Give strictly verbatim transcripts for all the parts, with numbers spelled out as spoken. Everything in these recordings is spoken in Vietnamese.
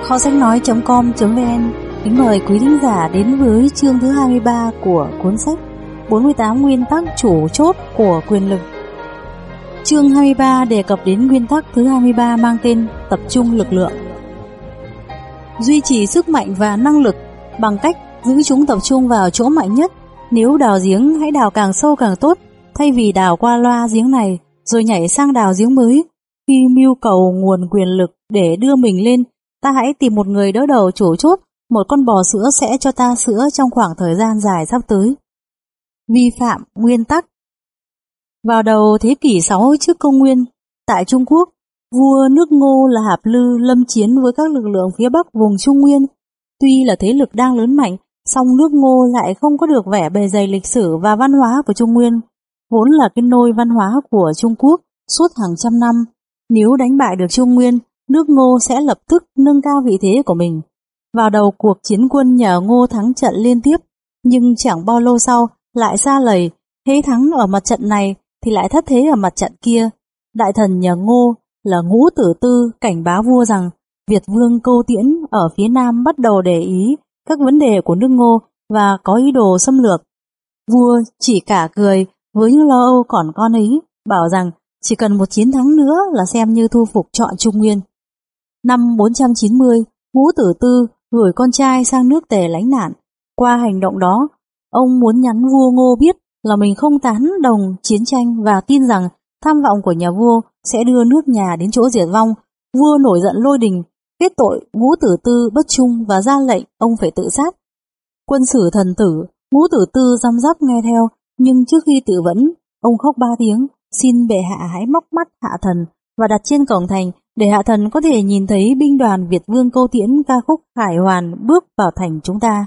Kho sách nói.com.vn kính mời quý thính giả đến với chương thứ hai mươi ba của cuốn sách bốn mươi tám nguyên tắc chủ chốt của quyền lực. Chương hai mươi ba đề cập đến nguyên tắc thứ hai mươi ba mang tên tập trung lực lượng. Duy trì sức mạnh và năng lực bằng cách giữ chúng tập trung vào chỗ mạnh nhất. Nếu đào giếng, hãy đào càng sâu càng tốt, thay vì đào qua loa giếng này rồi nhảy sang đào giếng mới. Khi mưu cầu nguồn quyền lực để đưa mình lên, ta hãy tìm một người đỡ đầu chủ chốt, một con bò sữa sẽ cho ta sữa trong khoảng thời gian dài sắp tới. Vi phạm nguyên tắc. Vào đầu thế kỷ sáu trước công nguyên, tại Trung Quốc, vua nước Ngô là Hạp Lư lâm chiến với các lực lượng phía bắc vùng Trung Nguyên. Tuy là thế lực đang lớn mạnh, song nước Ngô lại không có được vẻ bề dày lịch sử và văn hóa của Trung Nguyên, vốn là cái nôi văn hóa của Trung Quốc suốt hàng trăm năm. Nếu đánh bại được Trung Nguyên, nước Ngô sẽ lập tức nâng cao vị thế của mình. Vào đầu cuộc chiến quân nhờ Ngô thắng trận liên tiếp, nhưng chẳng bao lâu sau lại sa lầy, thế thắng ở mặt trận này thì lại thất thế ở mặt trận kia. Đại thần nhờ Ngô là Ngũ Tử Tư cảnh báo vua rằng Việt vương Câu Tiễn ở phía nam bắt đầu để ý các vấn đề của nước Ngô và có ý đồ xâm lược. Vua chỉ cả cười với những lo âu còn con ấy, bảo rằng chỉ cần một chiến thắng nữa là xem như thu phục trọn Trung Nguyên. Năm bốn trăm chín mươi, Ngũ Tử Tư gửi con trai sang nước Tề lánh nạn. Qua hành động đó, ông muốn nhắn vua Ngô biết là mình không tán đồng chiến tranh và tin rằng tham vọng của nhà vua sẽ đưa nước nhà đến chỗ diệt vong. Vua nổi giận lôi đình, kết tội Ngũ Tử Tư bất trung và ra lệnh ông phải tự sát. Quân sử thần tử, Ngũ Tử Tư răm rắp nghe theo, nhưng trước khi tự vẫn, ông khóc ba tiếng, xin bệ hạ hãy móc mắt hạ thần và đặt trên cổng thành để hạ thần có thể nhìn thấy binh đoàn Việt vương Câu Tiễn ca khúc khải hoàn bước vào thành chúng ta.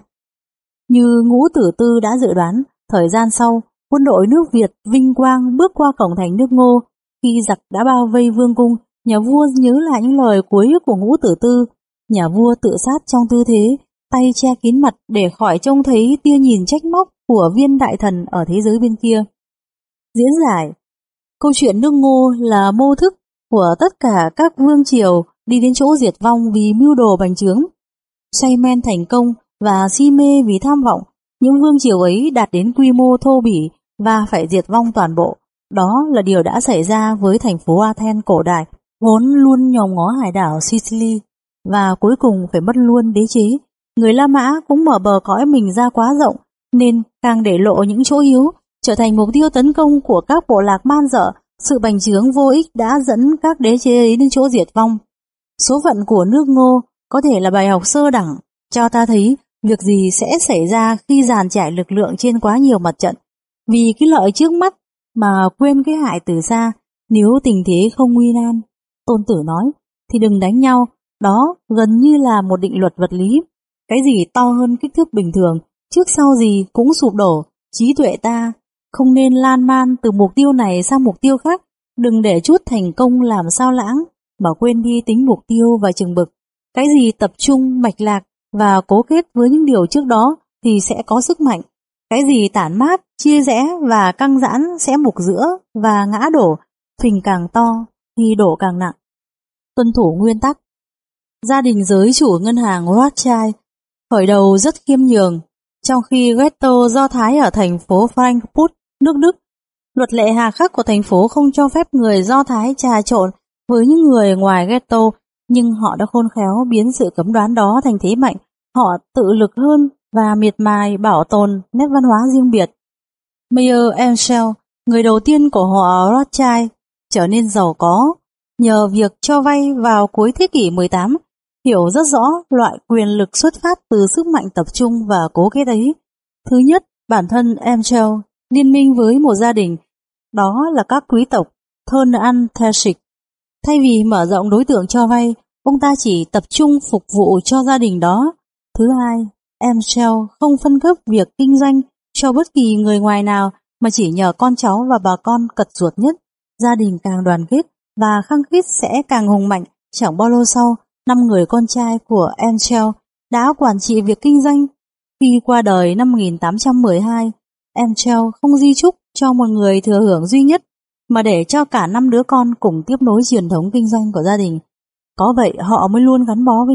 Như Ngũ Tử Tư đã dự đoán, thời gian sau, quân đội nước Việt vinh quang bước qua cổng thành nước Ngô. Khi giặc đã bao vây vương cung, nhà vua nhớ lại những lời cuối của Ngũ Tử Tư. Nhà vua tự sát trong tư thế tay che kín mặt để khỏi trông thấy tia nhìn trách móc của viên đại thần ở thế giới bên kia. Diễn giải. Câu chuyện nước Ngô là mô thức của tất cả các vương triều đi đến chỗ diệt vong vì mưu đồ bành trướng. Say men thành công và si mê vì tham vọng, những vương triều ấy đạt đến quy mô thô bỉ và phải diệt vong toàn bộ. Đó là điều đã xảy ra với thành phố Athens cổ đại, vốn luôn nhòm ngó hải đảo Sicily, và cuối cùng phải mất luôn đế chế. Người La Mã cũng mở bờ cõi mình ra quá rộng, nên càng để lộ những chỗ yếu, trở thành mục tiêu tấn công của các bộ lạc man dợ. Sự bành trướng vô ích đã dẫn các đế chế ấy đến chỗ diệt vong. Số phận của nước Ngô có thể là bài học sơ đẳng, cho ta thấy việc gì sẽ xảy ra khi dàn trải lực lượng trên quá nhiều mặt trận. Vì cái lợi trước mắt mà quên cái hại từ xa. Nếu tình thế không nguy nan, Tôn Tử nói, thì đừng đánh nhau. Đó gần như là một định luật vật lý. Cái gì to hơn kích thước bình thường, trước sau gì cũng sụp đổ. Trí tuệ ta không nên lan man từ mục tiêu này sang mục tiêu khác. Đừng để chút thành công làm sao lãng mà quên đi tính mục tiêu và chừng mực. Cái gì tập trung, mạch lạc và cố kết với những điều trước đó thì sẽ có sức mạnh. Cái gì tản mát, chia rẽ và căng giãn sẽ mục giữa và ngã đổ. Phình càng to thì đổ càng nặng. Tuân thủ nguyên tắc. Gia đình giới chủ ngân hàng Rothschild khởi đầu rất khiêm nhường, trong khi ghetto Do Thái ở thành phố Frankfurt, nước Đức, luật lệ hà khắc của thành phố không cho phép người Do Thái trà trộn với những người ngoài ghetto, nhưng họ đã khôn khéo biến sự cấm đoán đó thành thế mạnh. Họ tự lực hơn và miệt mài bảo tồn nét văn hóa riêng biệt. Mayer Amschel, người đầu tiên của họ Rothschild, trở nên giàu có nhờ việc cho vay vào cuối thế kỷ mười tám, hiểu rất rõ loại quyền lực xuất phát từ sức mạnh tập trung và cố kết ấy. Thứ nhất, bản thân Amschel liên minh với một gia đình, đó là các quý tộc Thôn An Theshik. Thay vì mở rộng đối tượng cho vay, ông ta chỉ tập trung phục vụ cho gia đình đó. Thứ hai, Amschel không phân cấp việc kinh doanh cho bất kỳ người ngoài nào, mà chỉ nhờ con cháu và bà con cật ruột nhất. Gia đình càng đoàn kết và khăng khít sẽ càng hùng mạnh. Chẳng bao lâu sau, năm người con trai của Amschel đã quản trị việc kinh doanh. Khi qua đời năm một nghìn tám trăm mười hai, Amschel không di chúc cho một người thừa hưởng duy nhất, mà để cho cả năm đứa con cùng tiếp nối truyền thống kinh doanh của gia đình. Có vậy họ mới luôn gắn bó với nhau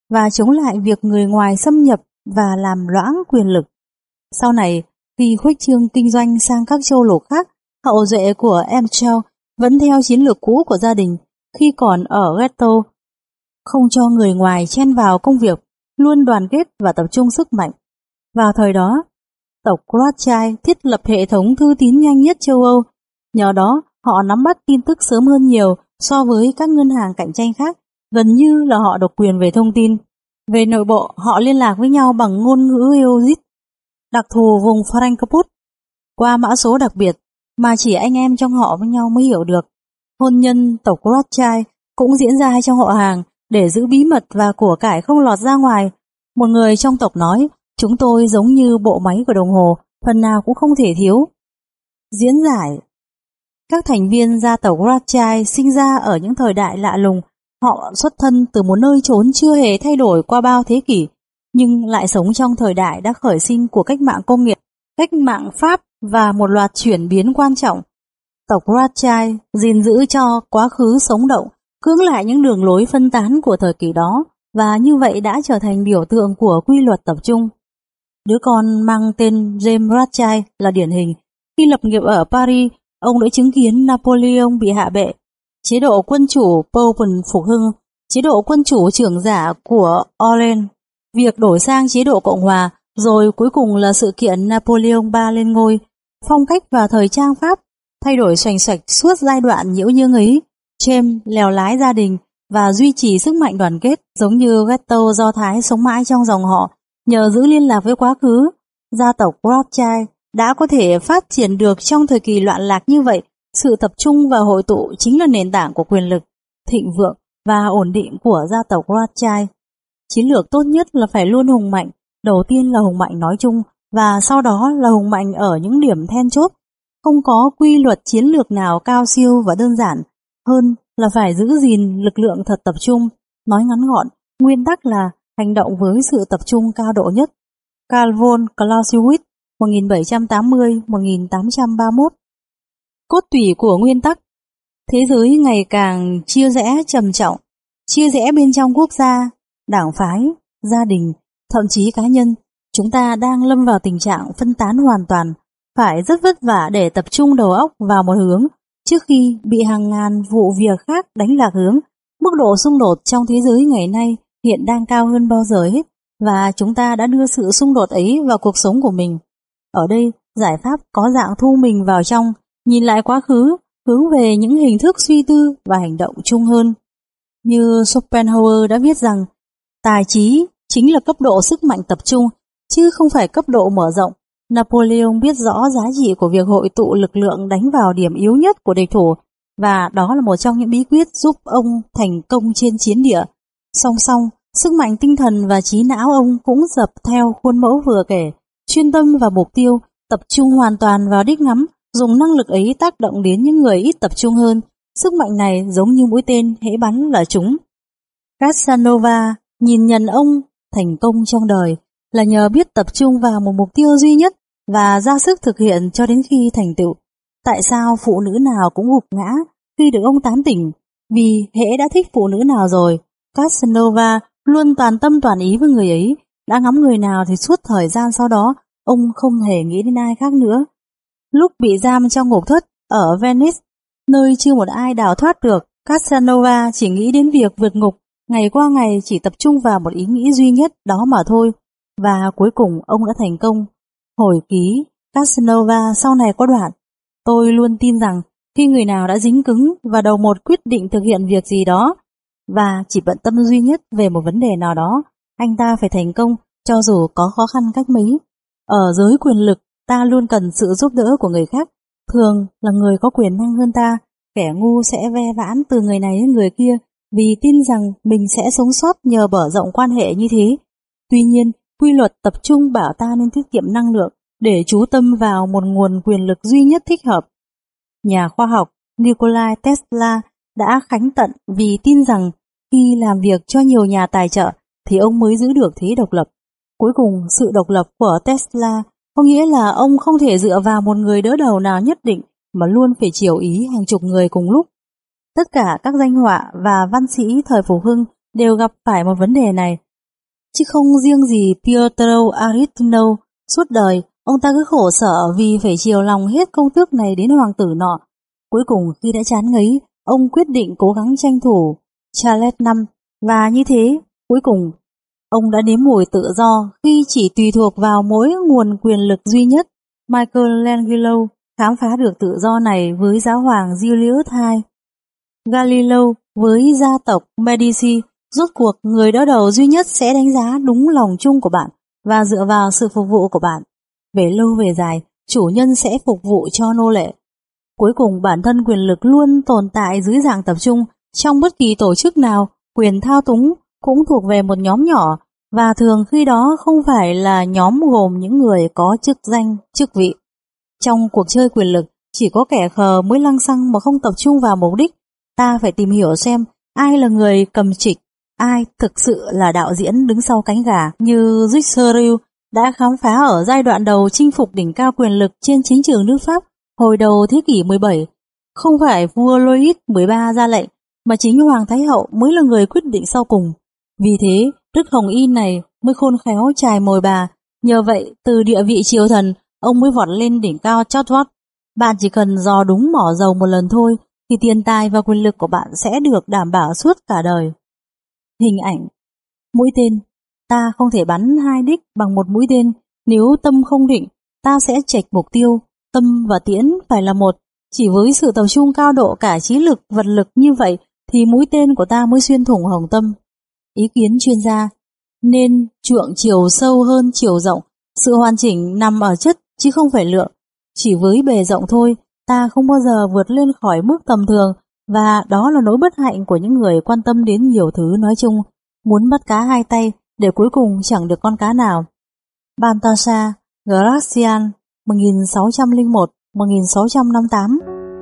và chống lại việc người ngoài xâm nhập và làm loãng quyền lực. Sau này, khi khuếch trương kinh doanh sang các châu lục khác, hậu duệ của Amschel vẫn theo chiến lược cũ của gia đình khi còn ở ghetto, không cho người ngoài chen vào công việc, luôn đoàn kết và tập trung sức mạnh. Vào thời đó, tộc Rothschild thiết lập hệ thống thư tín nhanh nhất châu Âu. Nhờ đó, họ nắm bắt tin tức sớm hơn nhiều so với các ngân hàng cạnh tranh khác, gần như là họ độc quyền về thông tin. Về nội bộ, họ liên lạc với nhau bằng ngôn ngữ Eosit, đặc thù vùng Frankfurt, qua mã số đặc biệt mà chỉ anh em trong họ với nhau mới hiểu được. Hôn nhân tộc Rothschild cũng diễn ra trong họ hàng để giữ bí mật và của cải không lọt ra ngoài. Một người trong tộc nói, chúng tôi giống như bộ máy của đồng hồ, phần nào cũng không thể thiếu. Diễn giải. Các thành viên gia tộc Rothschild sinh ra ở những thời đại lạ lùng. Họ xuất thân từ một nơi chốn chưa hề thay đổi qua bao thế kỷ, nhưng lại sống trong thời đại đã khởi sinh của cách mạng công nghiệp, cách mạng Pháp và một loạt chuyển biến quan trọng. Tộc Rothschild gìn giữ cho quá khứ sống động, cưỡng lại những đường lối phân tán của thời kỳ đó, và như vậy đã trở thành biểu tượng của quy luật tập trung. Đứa con mang tên James Rothschild là điển hình. Khi lập nghiệp ở Paris, ông đã chứng kiến Napoleon bị hạ bệ, chế độ quân chủ Bourbon phục hưng, chế độ quân chủ trưởng giả của Orléans, việc đổi sang chế độ Cộng hòa, rồi cuối cùng là sự kiện Napoleon đệ tam lên ngôi. Phong cách và thời trang Pháp thay đổi xoành xoạch suốt giai đoạn nhiễu nhương ấy. James lèo lái gia đình và duy trì sức mạnh đoàn kết, giống như ghetto Do Thái sống mãi trong dòng họ. Nhờ giữ liên lạc với quá khứ, gia tộc Rothschild đã có thể phát triển được trong thời kỳ loạn lạc như vậy. Sự tập trung và hội tụ chính là nền tảng của quyền lực, thịnh vượng và ổn định của gia tộc Rothschild. Chiến lược tốt nhất là phải luôn hùng mạnh, đầu tiên là hùng mạnh nói chung và sau đó là hùng mạnh ở những điểm then chốt. Không có quy luật chiến lược nào cao siêu và đơn giản hơn là phải giữ gìn lực lượng thật tập trung. Nói ngắn gọn, nguyên tắc là hành động với sự tập trung cao độ nhất. Karl von Clausewitz, một nghìn bảy trăm tám mươi đến một nghìn tám trăm ba mươi mốt. Cốt tủy của nguyên tắc. Thế giới ngày càng chia rẽ trầm trọng, chia rẽ bên trong quốc gia, đảng phái, gia đình, thậm chí cá nhân. Chúng ta đang lâm vào tình trạng phân tán hoàn toàn, phải rất vất vả để tập trung đầu óc vào một hướng trước khi bị hàng ngàn vụ việc khác đánh lạc hướng. Mức độ xung đột trong thế giới ngày nay hiện đang cao hơn bao giờ hết, và chúng ta đã đưa sự xung đột ấy vào cuộc sống của mình. Ở đây, giải pháp có dạng thu mình vào trong, nhìn lại quá khứ, hướng về những hình thức suy tư và hành động chung hơn. Như Schopenhauer đã viết rằng, tài trí chính là cấp độ sức mạnh tập trung, chứ không phải cấp độ mở rộng. Napoleon biết rõ giá trị của việc hội tụ lực lượng đánh vào điểm yếu nhất của địch thủ, và đó là một trong những bí quyết giúp ông thành công trên chiến địa. Song song, sức mạnh tinh thần và trí não ông cũng dập theo khuôn mẫu vừa kể, chuyên tâm vào mục tiêu, tập trung hoàn toàn vào đích ngắm, dùng năng lực ấy tác động đến những người ít tập trung hơn. Sức mạnh này giống như mũi tên hễ bắn là trúng. Casanova nhìn nhận ông thành công trong đời là nhờ biết tập trung vào một mục tiêu duy nhất và ra sức thực hiện cho đến khi thành tựu. Tại sao phụ nữ nào cũng gục ngã khi được ông tán tỉnh? Vì hễ đã thích phụ nữ nào rồi, Casanova luôn toàn tâm toàn ý với người ấy. Đã ngắm người nào thì suốt thời gian sau đó, ông không hề nghĩ đến ai khác nữa. Lúc bị giam trong ngục thất ở Venice, nơi chưa một ai đào thoát được, Casanova chỉ nghĩ đến việc vượt ngục, ngày qua ngày chỉ tập trung vào một ý nghĩ duy nhất đó mà thôi. Và cuối cùng ông đã thành công. Hồi ký Casanova sau này có đoạn: tôi luôn tin rằng khi người nào đã dính cứng và đầu một quyết định thực hiện việc gì đó và chỉ bận tâm duy nhất về một vấn đề nào đó, anh ta phải thành công cho dù có khó khăn cách mấy. Ở giới quyền lực, ta luôn cần sự giúp đỡ của người khác, thường là người có quyền năng hơn ta. Kẻ ngu sẽ ve vãn từ người này đến người kia vì tin rằng mình sẽ sống sót nhờ mở rộng quan hệ như thế. Tuy nhiên, quy luật tập trung bảo ta nên tiết kiệm năng lượng để chú tâm vào một nguồn quyền lực duy nhất thích hợp. Nhà khoa học Nikola Tesla đã khánh tận vì tin rằng khi làm việc cho nhiều nhà tài trợ thì ông mới giữ được thế độc lập. Cuối cùng, sự độc lập của Tesla có nghĩa là ông không thể dựa vào một người đỡ đầu nào nhất định mà luôn phải chiều ý hàng chục người cùng lúc. Tất cả các danh họa và văn sĩ thời Phục Hưng đều gặp phải một vấn đề này. chứ không riêng gì Pietro Aristino. Suốt đời, ông ta cứ khổ sở vì phải chiều lòng hết công tước này đến hoàng tử nọ. Cuối cùng khi đã chán ngấy, ông quyết định cố gắng tranh thủ Charles năm, và như thế, cuối cùng, ông đã nếm mùi tự do khi chỉ tùy thuộc vào mỗi nguồn quyền lực duy nhất. Michelangelo khám phá được tự do này với giáo hoàng Julius đệ nhị. Galileo với gia tộc Medici. Rốt cuộc, người đỡ đầu duy nhất sẽ đánh giá đúng lòng chung của bạn và dựa vào sự phục vụ của bạn. Về lâu về dài, chủ nhân sẽ phục vụ cho nô lệ. Cuối cùng, bản thân quyền lực luôn tồn tại dưới dạng tập trung. Trong bất kỳ tổ chức nào, quyền thao túng cũng thuộc về một nhóm nhỏ, và thường khi đó không phải là nhóm gồm những người có chức danh, chức vị. Trong cuộc chơi quyền lực, chỉ có kẻ khờ mới lăng xăng mà không tập trung vào mục đích. Ta phải tìm hiểu xem ai là người cầm trịch, ai thực sự là đạo diễn đứng sau cánh gà, như Richelieu đã khám phá ở giai đoạn đầu chinh phục đỉnh cao quyền lực trên chính trường nước Pháp hồi đầu thế kỷ mười bảy. Không phải vua Louis mười ba ra lệnh, mà chính Hoàng Thái Hậu mới là người quyết định sau cùng. Vì thế, Đức Hồng Y này mới khôn khéo chài mồi bà. Nhờ vậy, từ địa vị triều thần, ông mới vọt lên đỉnh cao chót vót. Bạn chỉ cần dò đúng mỏ dầu một lần thôi, thì tiền tài và quyền lực của bạn sẽ được đảm bảo suốt cả đời. Hình ảnh mũi tên. Ta không thể bắn hai đích bằng một mũi tên. Nếu tâm không định, ta sẽ chệch mục tiêu. Tâm và tiễn phải là một. Chỉ với sự tập trung cao độ cả trí lực, vật lực như vậy thì mũi tên của ta mới xuyên thủng hồng tâm. Ý kiến chuyên gia: nên chuộng chiều sâu hơn chiều rộng. Sự hoàn chỉnh nằm ở chất chứ không phải lượng. Chỉ với bề rộng thôi, ta không bao giờ vượt lên khỏi mức tầm thường, và đó là nỗi bất hạnh của những người quan tâm đến nhiều thứ nói chung, muốn bắt cá hai tay để cuối cùng chẳng được con cá nào. Baltasar Gracian, một nghìn sáu trăm lẻ một đến một nghìn sáu trăm năm mươi tám.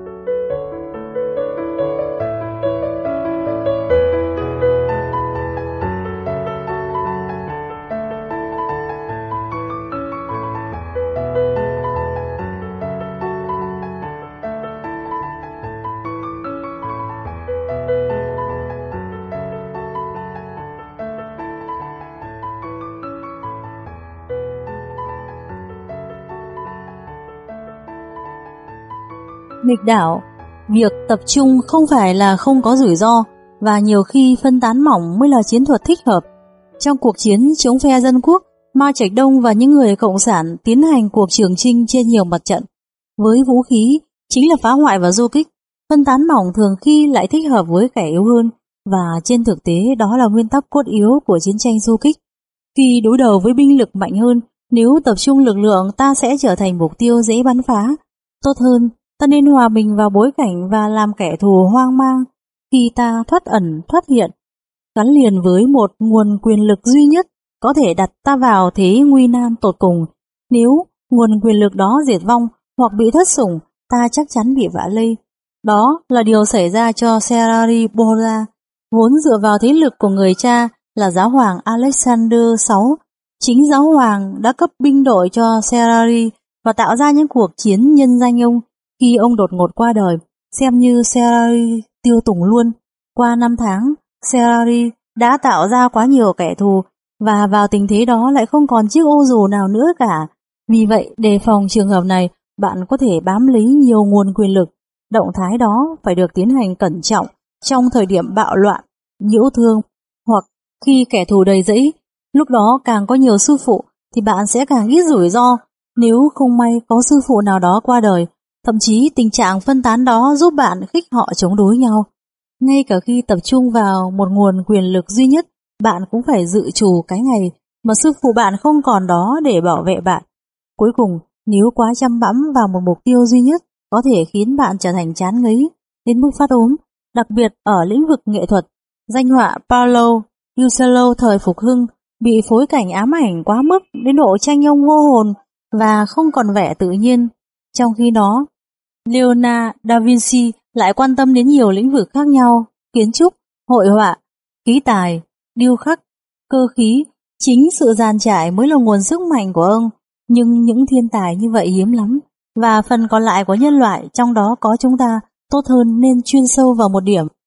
Nghịch đảo. Việc tập trung không phải là không có rủi ro, và nhiều khi phân tán mỏng mới là chiến thuật thích hợp. Trong cuộc chiến chống phe dân quốc, Mao Trạch Đông và những người cộng sản tiến hành cuộc trường chinh trên nhiều mặt trận. Với vũ khí chính là phá hoại và du kích, phân tán mỏng thường khi lại thích hợp với kẻ yếu hơn, và trên thực tế đó là nguyên tắc cốt yếu của chiến tranh du kích. Khi đối đầu với binh lực mạnh hơn, nếu tập trung lực lượng, ta sẽ trở thành mục tiêu dễ bắn phá. Tốt hơn, ta nên hòa mình vào bối cảnh và làm kẻ thù hoang mang khi ta thoát ẩn thoát hiện, gắn liền với một nguồn quyền lực duy nhất có thể đặt ta vào thế nguy nan tột cùng. Nếu nguồn quyền lực đó diệt vong hoặc bị thất sủng, ta chắc chắn bị vạ lây. Đó là điều xảy ra cho Serari Borgia, vốn dựa vào thế lực của người cha là giáo hoàng Alexander đệ ngũ. Chính giáo hoàng đã cấp binh đội cho Serari và tạo ra những cuộc chiến nhân danh ông. Khi ông đột ngột qua đời, xem như Serari tiêu tùng luôn. Qua năm tháng, Serari đã tạo ra quá nhiều kẻ thù, và vào tình thế đó lại không còn chiếc ô dù nào nữa cả. Vì vậy, đề phòng trường hợp này, bạn có thể bám lấy nhiều nguồn quyền lực. Động thái đó phải được tiến hành cẩn trọng trong thời điểm bạo loạn, nhiễu thương, hoặc khi kẻ thù đầy rẫy. Lúc đó càng có nhiều sư phụ thì bạn sẽ càng ít rủi ro. Nếu không may có sư phụ nào đó qua đời, thậm chí tình trạng phân tán đó giúp bạn khích họ chống đối nhau. Ngay cả khi tập trung vào một nguồn quyền lực duy nhất, bạn cũng phải dự trù cái ngày mà sư phụ bạn không còn đó để bảo vệ bạn. Cuối cùng, nếu quá chăm bẵm vào một mục tiêu duy nhất, có thể khiến bạn trở thành chán ngấy đến mức phát ốm. Đặc biệt ở lĩnh vực nghệ thuật, danh họa Paolo Uccello thời phục hưng bị phối cảnh ám ảnh quá mức đến độ tranh ông vô hồn và không còn vẻ tự nhiên. Trong khi đó, Leonardo da Vinci lại quan tâm đến nhiều lĩnh vực khác nhau: kiến trúc, hội họa, khí tài, điêu khắc, cơ khí. Chính sự dàn trải mới là nguồn sức mạnh của ông. Nhưng những thiên tài như vậy hiếm lắm, và phần còn lại của nhân loại, trong đó có chúng ta, tốt hơn nên chuyên sâu vào một điểm.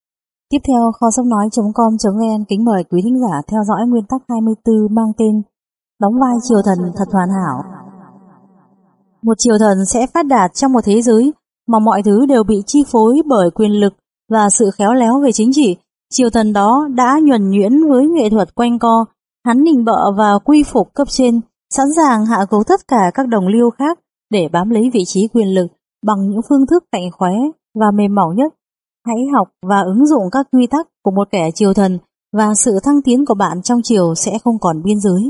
Tiếp theo, kho sách nói chấm com chấm vn kính mời quý thính giả theo dõi nguyên tắc hai mươi tư mang tên đóng vai triều thần thật hoàn hảo. Một triều thần sẽ phát đạt trong một thế giới mà mọi thứ đều bị chi phối bởi quyền lực và sự khéo léo về chính trị. Triều thần đó đã nhuần nhuyễn với nghệ thuật quanh co, hắn nịnh bợ và quy phục cấp trên, sẵn sàng hạ gục tất cả các đồng liêu khác để bám lấy vị trí quyền lực bằng những phương thức cạnh khóe và mềm mỏng nhất. Hãy học và ứng dụng các quy tắc của một kẻ triều thần và sự thăng tiến của bạn trong triều sẽ không còn biên giới.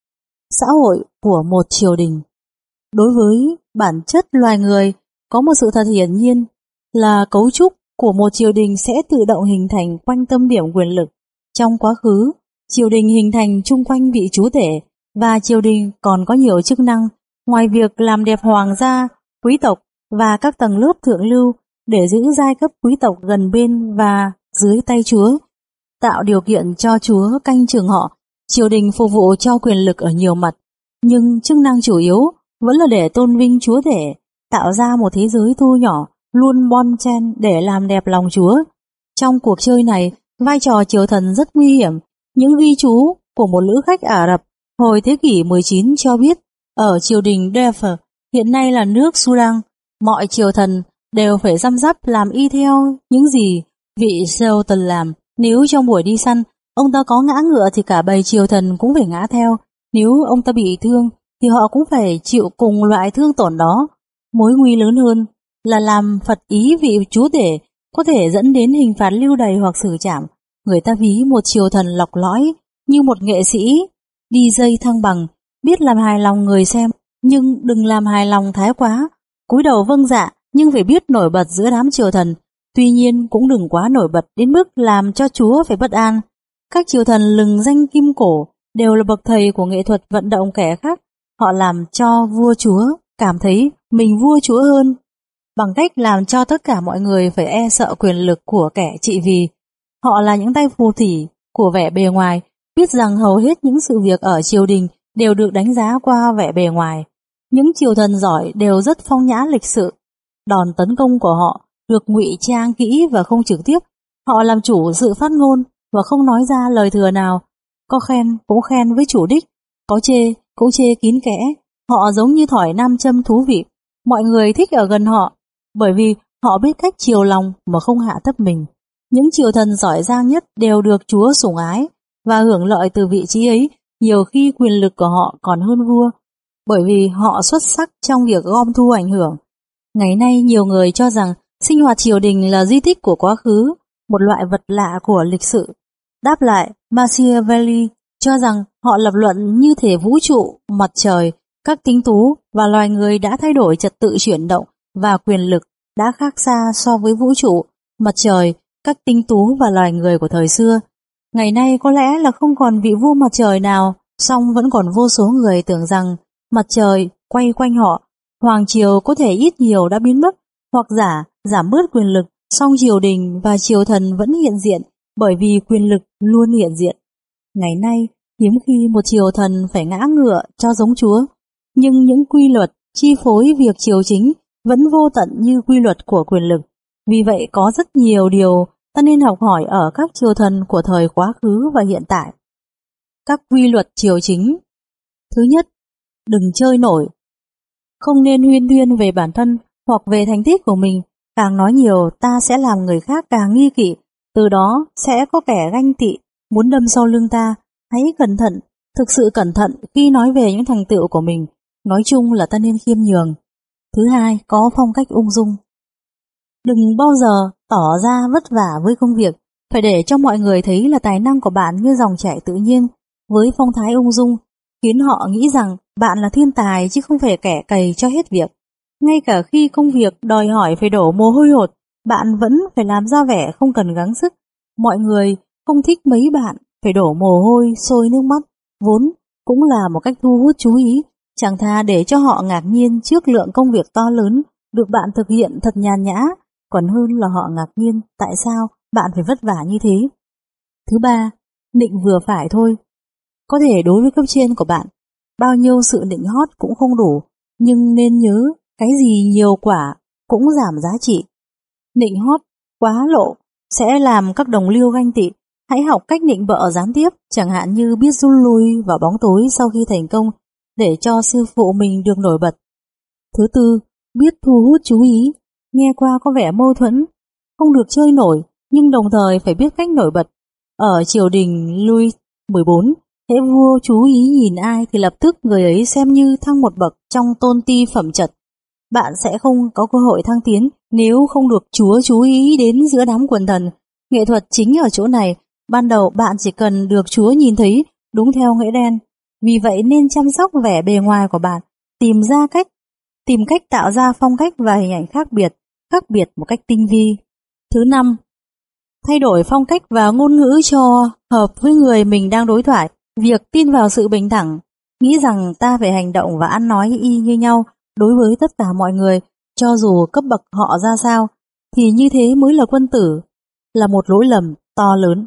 Xã hội của một triều đình. Đối với bản chất loài người, có một sự thật hiển nhiên là cấu trúc của một triều đình sẽ tự động hình thành quanh tâm điểm quyền lực. Trong quá khứ, triều đình hình thành chung quanh vị chúa tể và triều đình còn có nhiều chức năng ngoài việc làm đẹp hoàng gia, quý tộc và các tầng lớp thượng lưu để giữ giai cấp quý tộc gần bên và dưới tay chúa, tạo điều kiện cho chúa canh chừng họ. Triều đình phục vụ cho quyền lực ở nhiều mặt, nhưng chức năng chủ yếu vẫn là để tôn vinh chúa tể, tạo ra một thế giới thu nhỏ luôn bon chen để làm đẹp lòng chúa. Trong cuộc chơi này, vai trò triều thần rất nguy hiểm. Những ghi chú của một lữ khách Ả Rập hồi thế kỷ mười chín cho biết ở triều đình Darfur, hiện nay là nước Sudan, mọi triều thần đều phải răm rắp làm y theo những gì vị Sultan làm. Nếu trong buổi đi săn ông ta có ngã ngựa thì cả bầy triều thần cũng phải ngã theo. Nếu ông ta bị thương thì họ cũng phải chịu cùng loại thương tổn đó. Mối nguy lớn hơn là làm phật ý vị chúa tể có thể dẫn đến hình phạt lưu đày hoặc xử trảm. Người ta ví một triều thần lọc lõi như một nghệ sĩ đi dây thăng bằng, biết làm hài lòng người xem nhưng đừng làm hài lòng thái quá, cúi đầu vâng dạ nhưng phải biết nổi bật giữa đám triều thần, tuy nhiên cũng đừng quá nổi bật đến mức làm cho chúa phải bất an. Các triều thần lừng danh kim cổ đều là bậc thầy của nghệ thuật vận động kẻ khác. Họ làm cho vua chúa cảm thấy mình vua chúa hơn bằng cách làm cho tất cả mọi người phải e sợ quyền lực của kẻ trị vì. Họ là những tay phù thủy của vẻ bề ngoài, biết rằng hầu hết những sự việc ở triều đình đều được đánh giá qua vẻ bề ngoài. Những triều thần giỏi đều rất phong nhã lịch sự. Đòn tấn công của họ được ngụy trang kỹ và không trực tiếp. Họ làm chủ sự phát ngôn và không nói ra lời thừa nào. Có khen cũng khen với chủ đích, có chê cũng chê kín kẽ. Họ giống như thỏi nam châm thú vị. Mọi người thích ở gần họ bởi vì họ biết cách chiều lòng mà không hạ thấp mình. Những triều thần giỏi giang nhất đều được chúa sủng ái và hưởng lợi từ vị trí ấy. Nhiều khi quyền lực của họ còn hơn vua bởi vì họ xuất sắc trong việc gom thu ảnh hưởng. Ngày nay nhiều người cho rằng sinh hoạt triều đình là di tích của quá khứ, một loại vật lạ của lịch sử. Đáp lại, Machiavelli cho rằng họ lập luận như thể vũ trụ, mặt trời, các tinh tú và loài người đã thay đổi trật tự chuyển động và quyền lực đã khác xa so với vũ trụ, mặt trời, các tinh tú và loài người của thời xưa. Ngày nay có lẽ là không còn vị vua mặt trời nào, song vẫn còn vô số người tưởng rằng mặt trời quay quanh họ. Hoàng triều có thể ít nhiều đã biến mất hoặc giả giảm bớt quyền lực, song triều đình và triều thần vẫn hiện diện bởi vì quyền lực luôn hiện diện. Ngày nay hiếm khi một triều thần phải ngã ngựa cho giống chúa, nhưng những quy luật chi phối việc triều chính vẫn vô tận như quy luật của quyền lực. Vì vậy có rất nhiều điều ta nên học hỏi ở các triều thần của thời quá khứ và hiện tại. Các quy luật triều chính. Thứ nhất, đừng chơi nổi. Không nên huyên thuyên về bản thân hoặc về thành tích của mình. Càng nói nhiều ta sẽ làm người khác càng nghi kỵ, từ đó sẽ có kẻ ganh tị muốn đâm sau lưng ta. Hãy cẩn thận, thực sự cẩn thận khi nói về những thành tựu của mình. Nói chung là ta nên khiêm nhường. Thứ hai, có phong cách ung dung. Đừng bao giờ tỏ ra vất vả với công việc, phải để cho mọi người thấy là tài năng của bạn như dòng chảy tự nhiên, với phong thái ung dung, khiến họ nghĩ rằng bạn là thiên tài chứ không phải kẻ cày cho hết việc. Ngay cả khi công việc đòi hỏi phải đổ mồ hôi hột, bạn vẫn phải làm ra vẻ không cần gắng sức. Mọi người không thích mấy bạn phải đổ mồ hôi, sôi nước mắt, vốn cũng là một cách thu hút chú ý. Chẳng thà để cho họ ngạc nhiên trước lượng công việc to lớn được bạn thực hiện thật nhàn nhã, còn hơn là họ ngạc nhiên tại sao bạn phải vất vả như thế. Thứ ba, nịnh vừa phải thôi. Có thể đối với cấp trên của bạn, bao nhiêu sự nịnh hót cũng không đủ, nhưng nên nhớ cái gì nhiều quả cũng giảm giá trị. Nịnh hót quá lộ sẽ làm các đồng liêu ganh tị. Hãy học cách nịnh bợ gián tiếp, chẳng hạn như biết rút lui vào bóng tối sau khi thành công để cho sư phụ mình được nổi bật. Thứ tư, biết thu hút chú ý. Nghe qua có vẻ mâu thuẫn, không được chơi nổi nhưng đồng thời phải biết cách nổi bật. Ở triều đình Louis mười bốn, hễ vua chú ý nhìn ai thì lập tức người ấy xem như thăng một bậc trong tôn ti phẩm chất. Bạn sẽ không có cơ hội thăng tiến nếu không được Chúa chú ý đến giữa đám quần thần. Nghệ thuật chính ở chỗ này. Ban đầu bạn chỉ cần được Chúa nhìn thấy đúng theo nghĩa đen. Vì vậy nên chăm sóc vẻ bề ngoài của bạn, tìm ra cách, tìm cách tạo ra phong cách và hình ảnh khác biệt, khác biệt một cách tinh vi. Thứ năm, thay đổi phong cách và ngôn ngữ cho hợp với người mình đang đối thoại. Việc tin vào sự bình đẳng, nghĩ rằng ta phải hành động và ăn nói y như nhau đối với tất cả mọi người, cho dù cấp bậc họ ra sao, thì như thế mới là quân tử, là một lỗi lầm to lớn.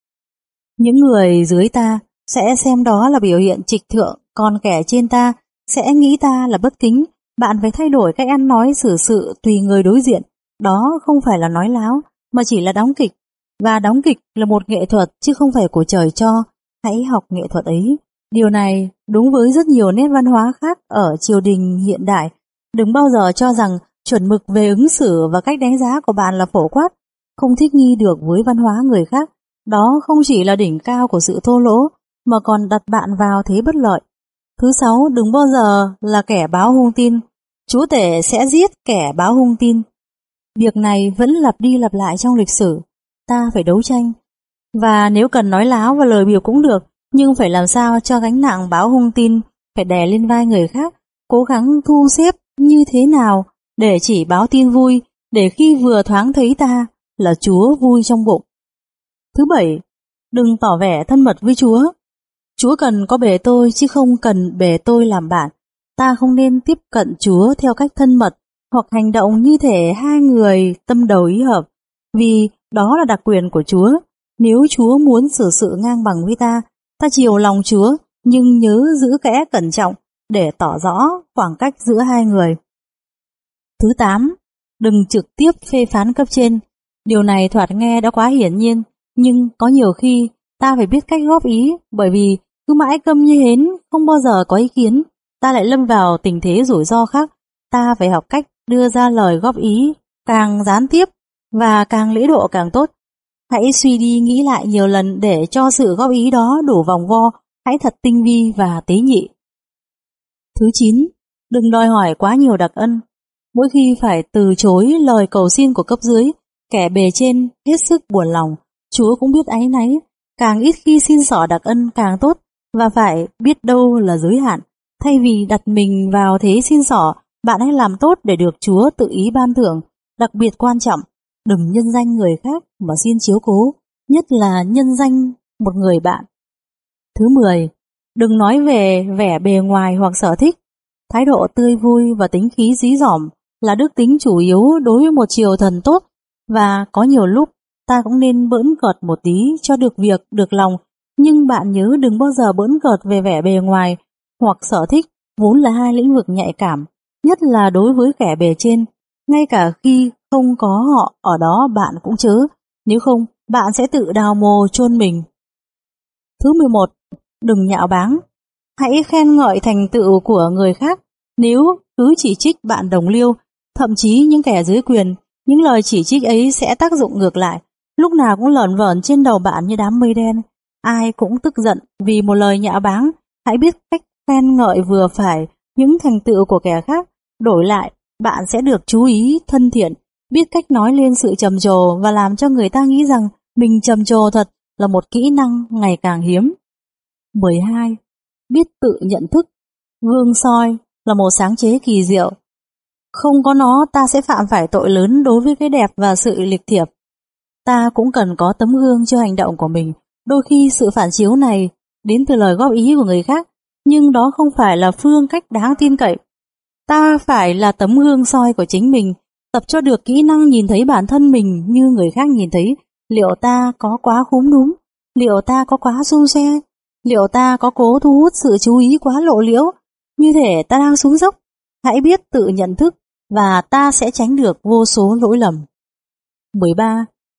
Những người dưới ta sẽ xem đó là biểu hiện trịch thượng, còn kẻ trên ta sẽ nghĩ ta là bất kính. Bạn phải thay đổi cách ăn nói xử sự tùy người đối diện. Đó không phải là nói láo, mà chỉ là đóng kịch. Và đóng kịch là một nghệ thuật chứ không phải của trời cho. Hãy học nghệ thuật ấy. Điều này đúng với rất nhiều nét văn hóa khác ở triều đình hiện đại. Đừng bao giờ cho rằng chuẩn mực về ứng xử và cách đánh giá của bạn là phổ quát, không thích nghi được với văn hóa người khác. Đó không chỉ là đỉnh cao của sự thô lỗ, mà còn đặt bạn vào thế bất lợi. Thứ sáu, đừng bao giờ là kẻ báo hung tin. Chúa tể sẽ giết kẻ báo hung tin. Việc này vẫn lặp đi lặp lại trong lịch sử. Ta phải đấu tranh. Và nếu cần nói láo và lời biểu cũng được, nhưng phải làm sao cho gánh nặng báo hung tin phải đè lên vai người khác, cố gắng thu xếp như thế nào để chỉ báo tin vui, để khi vừa thoáng thấy ta là Chúa vui trong bụng. Thứ bảy, đừng tỏ vẻ thân mật với Chúa. Chúa cần có bề tôi chứ không cần bề tôi làm bạn. Ta không nên tiếp cận Chúa theo cách thân mật hoặc hành động như thể hai người tâm đầu ý hợp, vì đó là đặc quyền của Chúa. Nếu Chúa muốn xử sự ngang bằng với ta, ta chiều lòng Chúa, nhưng nhớ giữ kẽ cẩn trọng để tỏ rõ khoảng cách giữa hai người. Thứ tám, đừng trực tiếp phê phán cấp trên. Điều này thoạt nghe đã quá hiển nhiên, nhưng có nhiều khi ta phải biết cách góp ý, bởi vì cứ mãi câm như hến, không bao giờ có ý kiến, ta lại lâm vào tình thế rủi ro khác. Ta phải học cách đưa ra lời góp ý càng gián tiếp và càng lễ độ càng tốt. Hãy suy đi nghĩ lại nhiều lần để cho sự góp ý đó đủ vòng vo, hãy thật tinh vi và tế nhị. Thứ chín, đừng đòi hỏi quá nhiều đặc ân. Mỗi khi phải từ chối lời cầu xin của cấp dưới, kẻ bề trên hết sức buồn lòng. Chúa cũng biết áy náy, càng ít khi xin xỏ đặc ân càng tốt, và phải biết đâu là giới hạn. Thay vì đặt mình vào thế xin xỏ, bạn hãy làm tốt để được Chúa tự ý ban thưởng. Đặc biệt quan trọng, đừng nhân danh người khác mà xin chiếu cố, nhất là nhân danh một người bạn. Thứ mười, đừng nói về vẻ bề ngoài hoặc sở thích. Thái độ tươi vui và tính khí dí dỏm là đức tính chủ yếu đối với một triều thần tốt, và có nhiều lúc ta cũng nên bỡn cợt một tí cho được việc, được lòng, nhưng bạn nhớ đừng bao giờ bỡn cợt về vẻ bề ngoài hoặc sở thích, vốn là hai lĩnh vực nhạy cảm, nhất là đối với kẻ bề trên. Ngay cả khi không có họ ở đó bạn cũng chớ, nếu không bạn sẽ tự đào mồ chôn mình. Thứ mười một, đừng nhạo báng. Hãy khen ngợi thành tựu của người khác. Nếu cứ chỉ trích bạn đồng liêu, thậm chí những kẻ dưới quyền, những lời chỉ trích ấy sẽ tác dụng ngược lại, lúc nào cũng lởn vởn trên đầu bạn như đám mây đen. Ai cũng tức giận vì một lời nhạo báng. Hãy biết cách khen ngợi vừa phải những thành tựu của kẻ khác, đổi lại bạn sẽ được chú ý thân thiện, biết cách nói lên sự trầm trồ và làm cho người ta nghĩ rằng mình trầm trồ thật là một kỹ năng ngày càng hiếm. mười hai. Biết tự nhận thức. Gương soi là một sáng chế kỳ diệu. Không có nó ta sẽ phạm phải tội lớn đối với cái đẹp và sự lịch thiệp. Ta cũng cần có tấm gương cho hành động của mình. Đôi khi sự phản chiếu này đến từ lời góp ý của người khác, nhưng đó không phải là phương cách đáng tin cậy. Ta phải là tấm gương soi của chính mình, tập cho được kỹ năng nhìn thấy bản thân mình như người khác nhìn thấy. Liệu ta có quá khúm núm? Liệu ta có quá xu xe? Liệu ta có cố thu hút sự chú ý quá lộ liễu? Như thể ta đang xuống dốc. Hãy biết tự nhận thức và ta sẽ tránh được vô số lỗi lầm. mười ba.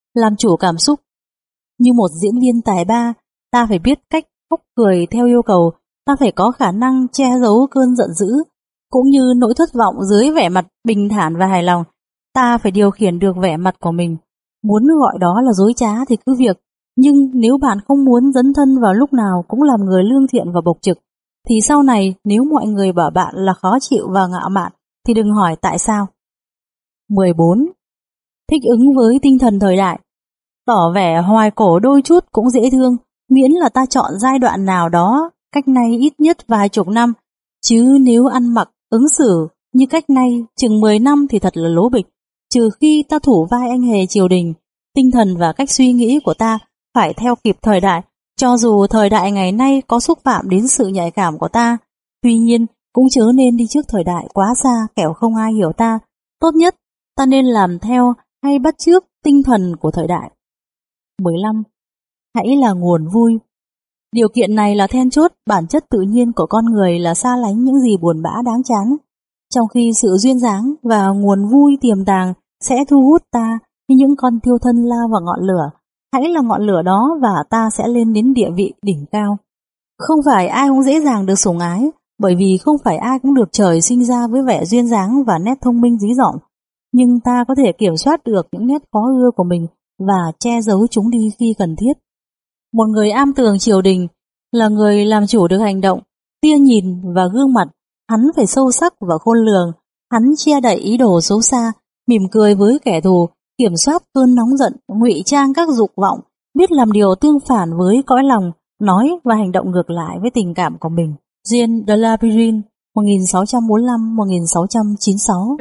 làm chủ cảm xúc. Như một diễn viên tài ba, ta phải biết cách khóc cười theo yêu cầu, ta phải có khả năng che giấu cơn giận dữ, cũng như nỗi thất vọng dưới vẻ mặt bình thản và hài lòng. Ta phải điều khiển được vẻ mặt của mình. Muốn gọi đó là dối trá thì cứ việc, nhưng nếu bạn không muốn dấn thân vào lúc nào cũng làm người lương thiện và bộc trực, thì sau này nếu mọi người bảo bạn là khó chịu và ngạo mạn, thì đừng hỏi tại sao. mười bốn. Thích ứng với tinh thần thời đại. Tỏ vẻ hoài cổ đôi chút cũng dễ thương, miễn là ta chọn giai đoạn nào đó, cách nay ít nhất vài chục năm, chứ nếu ăn mặc, ứng xử như cách nay chừng mười năm thì thật là lố bịch, trừ khi ta thủ vai anh hề triều đình. Tinh thần và cách suy nghĩ của ta phải theo kịp thời đại, cho dù thời đại ngày nay có xúc phạm đến sự nhạy cảm của ta. Tuy nhiên, cũng chớ nên đi trước thời đại quá xa, kẻo không ai hiểu ta. Tốt nhất, ta nên làm theo hay bắt chước tinh thần của thời đại. mười lăm. Hãy là nguồn vui. Điều kiện này là then chốt. Bản chất tự nhiên của con người là xa lánh những gì buồn bã đáng chán, trong khi sự duyên dáng và nguồn vui tiềm tàng sẽ thu hút ta như những con thiêu thân lao vào ngọn lửa. Hãy là ngọn lửa đó và ta sẽ lên đến địa vị đỉnh cao. Không phải ai cũng dễ dàng được sủng ái, bởi vì không phải ai cũng được trời sinh ra với vẻ duyên dáng và nét thông minh dí dỏm. Nhưng ta có thể kiểm soát được những nét khó ưa của mình và che giấu chúng đi khi cần thiết. Một người am tường triều đình là người làm chủ được hành động, tia nhìn và gương mặt. Hắn phải sâu sắc và khôn lường. Hắn che đậy ý đồ xấu xa, mỉm cười với kẻ thù, kiểm soát cơn nóng giận, ngụy trang các dục vọng, biết làm điều tương phản với cõi lòng, nói và hành động ngược lại với tình cảm của mình. Jean de La Pérouse, một nghìn sáu trăm bốn mươi lăm đến một nghìn sáu trăm chín mươi sáu.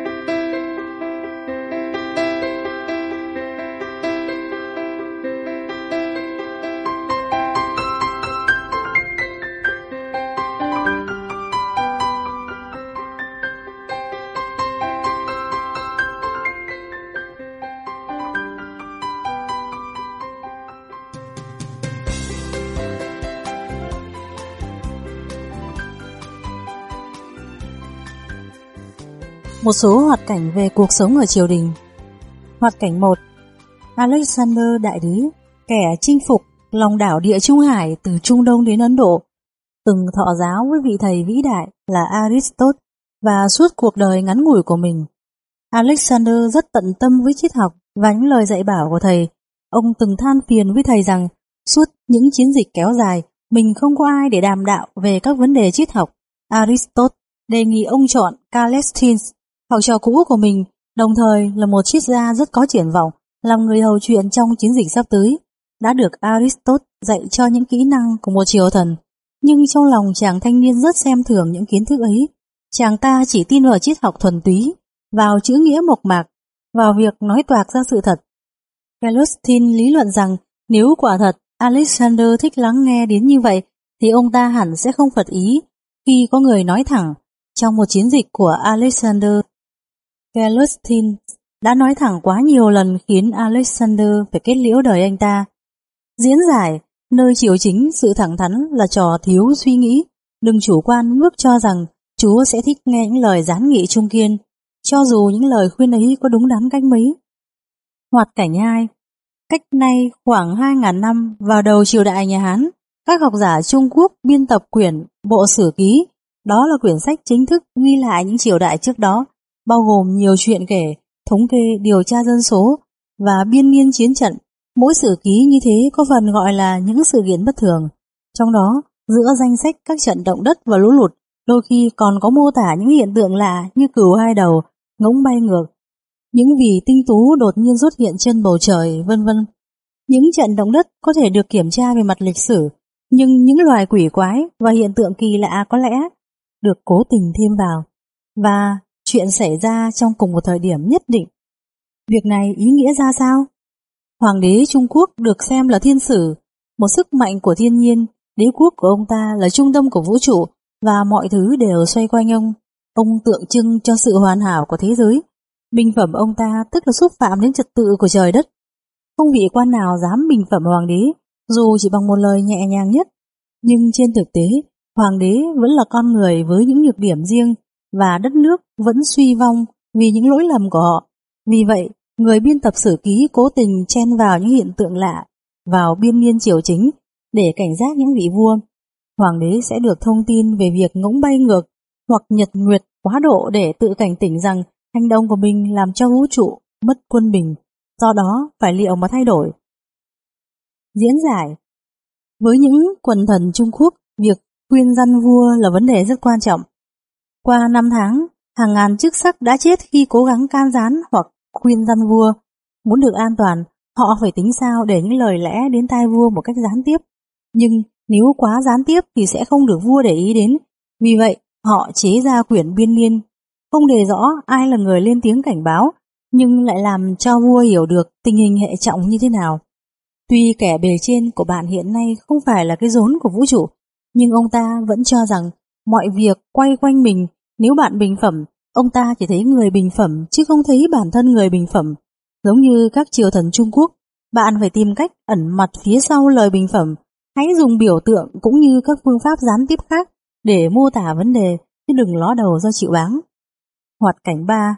Một số hoạt cảnh về cuộc sống ở triều đình. Hoạt cảnh một. Alexander Đại Đế, kẻ chinh phục lòng đảo địa Trung Hải từ Trung Đông đến Ấn Độ, từng thọ giáo với vị thầy vĩ đại là Aristotle, và suốt cuộc đời ngắn ngủi của mình, Alexander rất tận tâm với triết học và những lời dạy bảo của thầy. Ông từng than phiền với thầy rằng suốt những chiến dịch kéo dài, mình không có ai để đàm đạo về các vấn đề triết học. Aristotle đề nghị ông chọn Callisthenes, học trò cũ của mình, đồng thời là một triết gia rất có triển vọng, làm người hầu chuyện trong chiến dịch sắp tới. Đã được Aristotle dạy cho những kỹ năng của một triều thần, nhưng trong lòng chàng thanh niên rất xem thường những kiến thức ấy. Chàng ta chỉ tin vào triết học thuần túy, vào chữ nghĩa mộc mạc, vào việc nói toạc ra sự thật. Callisthenes lý luận rằng nếu quả thật Alexander thích lắng nghe đến như vậy, thì ông ta hẳn sẽ không phật ý khi có người nói thẳng. Trong một chiến dịch của Alexander, Callisthenes đã nói thẳng quá nhiều lần khiến Alexander phải kết liễu đời anh ta. Diễn giải, nơi triều chính sự thẳng thắn là trò thiếu suy nghĩ. Đừng chủ quan mức cho rằng Chúa sẽ thích nghe những lời gián nghị trung kiên, cho dù những lời khuyên ấy có đúng đắn cách mấy. Hoạt cảnh hai. Cách nay khoảng hai nghìn năm, vào đầu triều đại nhà Hán, các học giả Trung Quốc biên tập quyển Bộ Sử Ký. Đó là quyển sách chính thức ghi lại những triều đại trước đó, bao gồm nhiều chuyện kể, thống kê, điều tra dân số và biên niên chiến trận. Mỗi sử ký như thế có phần gọi là những sự kiện bất thường. Trong đó, giữa danh sách các trận động đất và lũ lụt, đôi khi còn có mô tả những hiện tượng lạ như cừu hai đầu, ngỗng bay ngược, những vì tinh tú đột nhiên xuất hiện trên bầu trời, vân vân. Những trận động đất có thể được kiểm tra về mặt lịch sử, nhưng những loài quỷ quái và hiện tượng kỳ lạ có lẽ được cố tình thêm vào, và chuyện xảy ra trong cùng một thời điểm nhất định. Việc này ý nghĩa ra sao? Hoàng đế Trung Quốc được xem là thiên sử, một sức mạnh của thiên nhiên. Đế quốc của ông ta là trung tâm của vũ trụ và mọi thứ đều xoay quanh ông. Ông tượng trưng cho sự hoàn hảo của thế giới. Bình phẩm ông ta tức là xúc phạm đến trật tự của trời đất. Không vị quan nào dám bình phẩm hoàng đế, dù chỉ bằng một lời nhẹ nhàng nhất. Nhưng trên thực tế, hoàng đế vẫn là con người với những nhược điểm riêng, và đất nước vẫn suy vong vì những lỗi lầm của họ. Vì vậy, người biên tập sử ký cố tình chen vào những hiện tượng lạ vào biên niên triều chính để cảnh giác những vị vua. Hoàng đế sẽ được thông tin về việc ngỗng bay ngược hoặc nhật nguyệt quá độ để tự cảnh tỉnh rằng hành động của mình làm cho vũ trụ mất quân bình, do đó phải liệu mà thay đổi. Diễn giải. Với những quần thần Trung Quốc, việc khuyên răn vua là vấn đề rất quan trọng. Qua năm tháng, hàng ngàn chức sắc đã chết khi cố gắng can gián hoặc khuyên răn vua. Muốn được an toàn, họ phải tính sao để những lời lẽ đến tai vua một cách gián tiếp. Nhưng nếu quá gián tiếp thì sẽ không được vua để ý đến. Vì vậy, họ chế ra quyển biên niên, không đề rõ ai là người lên tiếng cảnh báo, nhưng lại làm cho vua hiểu được tình hình hệ trọng như thế nào. Tuy kẻ bề trên của bạn hiện nay không phải là cái rốn của vũ trụ, nhưng ông ta vẫn cho rằng mọi việc quay quanh mình. Nếu bạn bình phẩm, ông ta chỉ thấy người bình phẩm chứ không thấy bản thân người bình phẩm. Giống như các triều thần Trung Quốc, bạn phải tìm cách ẩn mặt phía sau lời bình phẩm. Hãy dùng biểu tượng cũng như các phương pháp gián tiếp khác để mô tả vấn đề, chứ đừng ló đầu ra chịu báng. Hoạt cảnh ba.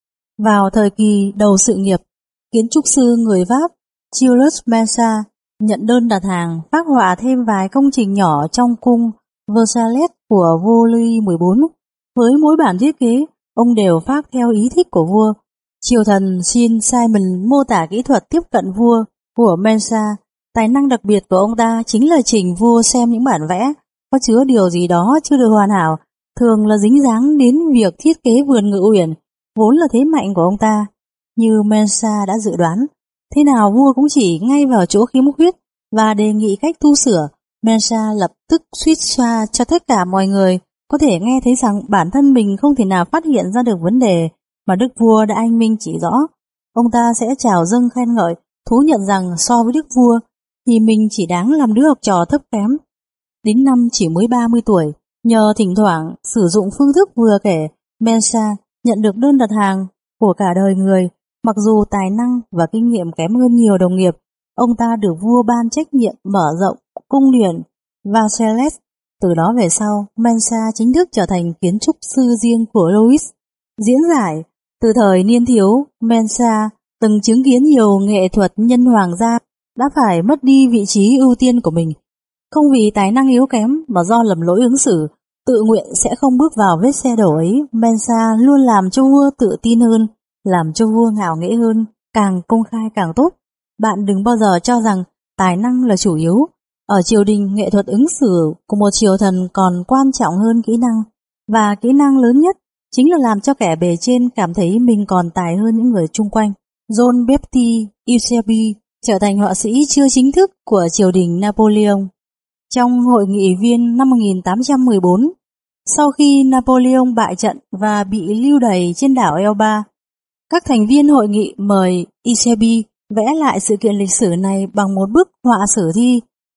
Vào thời kỳ đầu sự nghiệp, kiến trúc sư người Pháp Julius Mesa nhận đơn đặt hàng phác họa thêm vài công trình nhỏ trong cung Versailles của vua Louis mười bốn. Với mỗi bản thiết kế, ông đều phác theo ý thích của vua. Triều thần Saint-Simon mô tả kỹ thuật tiếp cận vua của Mesa. Tài năng đặc biệt của ông ta chính là chỉnh vua xem những bản vẽ có chứa điều gì đó chưa được hoàn hảo, thường là dính dáng đến việc thiết kế vườn ngự uyển, vốn là thế mạnh của ông ta. Như Mesa đã dự đoán, thế nào vua cũng chỉ ngay vào chỗ khiếm khuyết và đề nghị cách tu sửa. Mesa lập tức suýt xoa cho tất cả mọi người có thể nghe thấy rằng bản thân mình không thể nào phát hiện ra được vấn đề mà đức vua đã anh minh chỉ rõ. Ông ta sẽ chào dâng khen ngợi, thú nhận rằng so với đức vua thì mình chỉ đáng làm đứa học trò thấp kém. Đến năm chỉ mới ba mươi tuổi, nhờ thỉnh thoảng sử dụng phương thức vừa kể, Mesa nhận được đơn đặt hàng của cả đời người. Mặc dù tài năng và kinh nghiệm kém hơn nhiều đồng nghiệp, ông ta được vua ban trách nhiệm mở rộng cung điện Versailles. Từ đó về sau, Mesa chính thức trở thành kiến trúc sư riêng của Louis. Diễn giải. Từ thời niên thiếu, Mesa từng chứng kiến nhiều nghệ thuật nhân hoàng gia đã phải mất đi vị trí ưu tiên của mình. Không vì tài năng yếu kém mà do lầm lỗi ứng xử, tự nguyện sẽ không bước vào vết xe đổ ấy. Mesa luôn làm cho vua tự tin hơn, làm cho vua ngạo nghễ hơn, càng công khai càng tốt. Bạn đừng bao giờ cho rằng tài năng là chủ yếu. Ở triều đình, nghệ thuật ứng xử của một triều thần còn quan trọng hơn kỹ năng, và kỹ năng lớn nhất chính là làm cho kẻ bề trên cảm thấy mình còn tài hơn những người chung quanh. John Baptiste Eusebi trở thành họa sĩ chưa chính thức của triều đình Napoleon. Trong hội nghị Viên năm một nghìn tám trăm mười bốn, sau khi Napoleon bại trận và bị lưu đày trên đảo Elba, các thành viên hội nghị mời Eusebi vẽ lại sự kiện lịch sử này bằng một bức họa sử thi.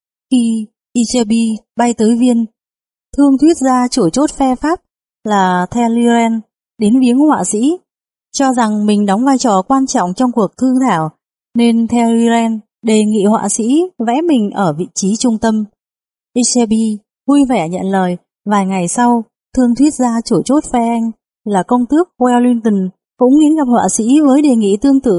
Khi Eusebi bay tới Viên, thương thuyết gia chủ chốt phe Pháp là Talleyrand đến viếng họa sĩ, cho rằng mình đóng vai trò quan trọng trong cuộc thương thảo, nên Talleyrand đề nghị họa sĩ vẽ mình ở vị trí trung tâm. Eusebi vui vẻ nhận lời. Vài ngày sau, thương thuyết gia chủ chốt phe Anh là công tước Wellington cũng đến gặp họa sĩ với đề nghị tương tự.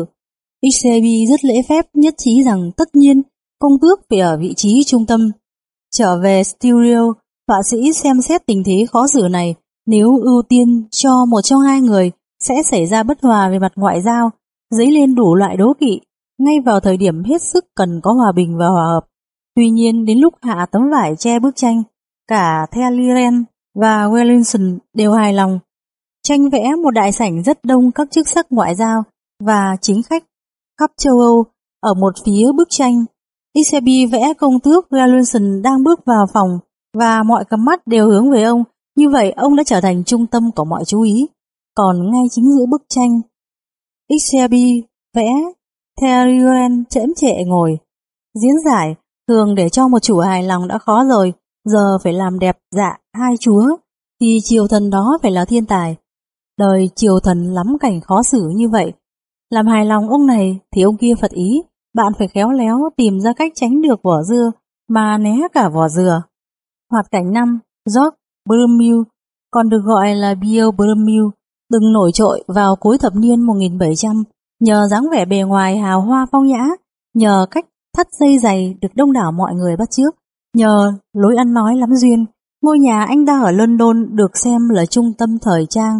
Eusebi rất lễ phép nhất trí rằng tất nhiên công tước phải ở vị trí trung tâm. Trở về studio, họa sĩ xem xét tình thế khó xử này. Nếu ưu tiên cho một trong hai người sẽ xảy ra bất hòa về mặt ngoại giao, dấy lên đủ loại đố kỵ ngay vào thời điểm hết sức cần có hòa bình và hòa hợp. Tuy nhiên đến lúc hạ tấm vải che bức tranh, cả Talleyrand và Wellington đều hài lòng. Tranh vẽ một đại sảnh rất đông các chức sắc ngoại giao và chính khách khắp châu Âu. Ở một phía bức tranh, Eusebi vẽ công tước Wellington đang bước vào phòng và mọi cặp mắt đều hướng về ông. Như vậy ông đã trở thành trung tâm của mọi chú ý. Còn ngay chính giữa bức tranh, Eusebi vẽ Talleyrand chễm chệ ngồi. Diễn giải. Thường để cho một chủ hài lòng đã khó rồi, giờ phải làm đẹp dạ hai chúa, thì triều thần đó phải là thiên tài. Đời triều thần lắm cảnh khó xử như vậy. Làm hài lòng ông này thì ông kia phật ý, bạn phải khéo léo tìm ra cách tránh được vỏ dưa mà né cả vỏ dừa. Hoạt cảnh năm. George Brummel, còn được gọi là Pierre Brummel, từng nổi trội vào cuối thập niên một nghìn bảy trăm. Nhờ dáng vẻ bề ngoài hào hoa phong nhã, nhờ cách thắt dây giày được đông đảo mọi người bắt chước, nhờ lối ăn nói lắm duyên, ngôi nhà anh ta ở London được xem là trung tâm thời trang.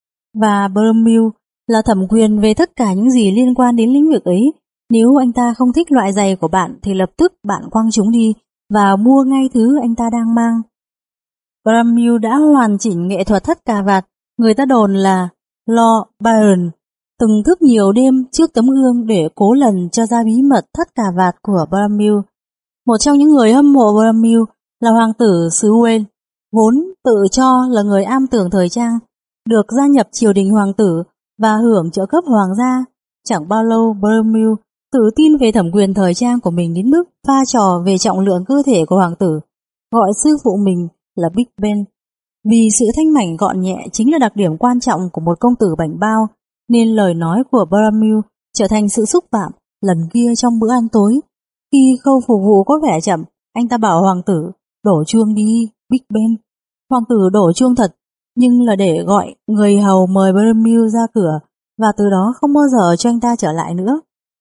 Và Bromwell là thẩm quyền về tất cả những gì liên quan đến lĩnh vực ấy. Nếu anh ta không thích loại giày của bạn thì lập tức bạn quăng chúng đi và mua ngay thứ anh ta đang mang. Bromwell đã hoàn chỉnh nghệ thuật thắt cà vạt. Người ta đồn là Lord Byron từng thức nhiều đêm trước tấm gương để cố lần cho ra bí mật thắt cà vạt của Bromwell. Một trong những người hâm mộ Bromwell là hoàng tử xứ Wales, vốn tự cho là người am tường thời trang, được gia nhập triều đình hoàng tử và hưởng trợ cấp hoàng gia. Chẳng bao lâu Bromwell tự tin về thẩm quyền thời trang của mình đến mức pha trò về trọng lượng cơ thể của hoàng tử, gọi sư phụ mình là Big Ben. Vì sự thanh mảnh gọn nhẹ chính là đặc điểm quan trọng của một công tử bảnh bao, nên lời nói của Bromwell trở thành sự xúc phạm. Lần kia trong bữa ăn tối, khi khâu phục vụ có vẻ chậm, anh ta bảo hoàng tử đổ chuông đi, Big Ben. Hoàng tử đổ chuông thật, nhưng là để gọi người hầu mời Bromwell ra cửa, và từ đó không bao giờ cho anh ta trở lại nữa.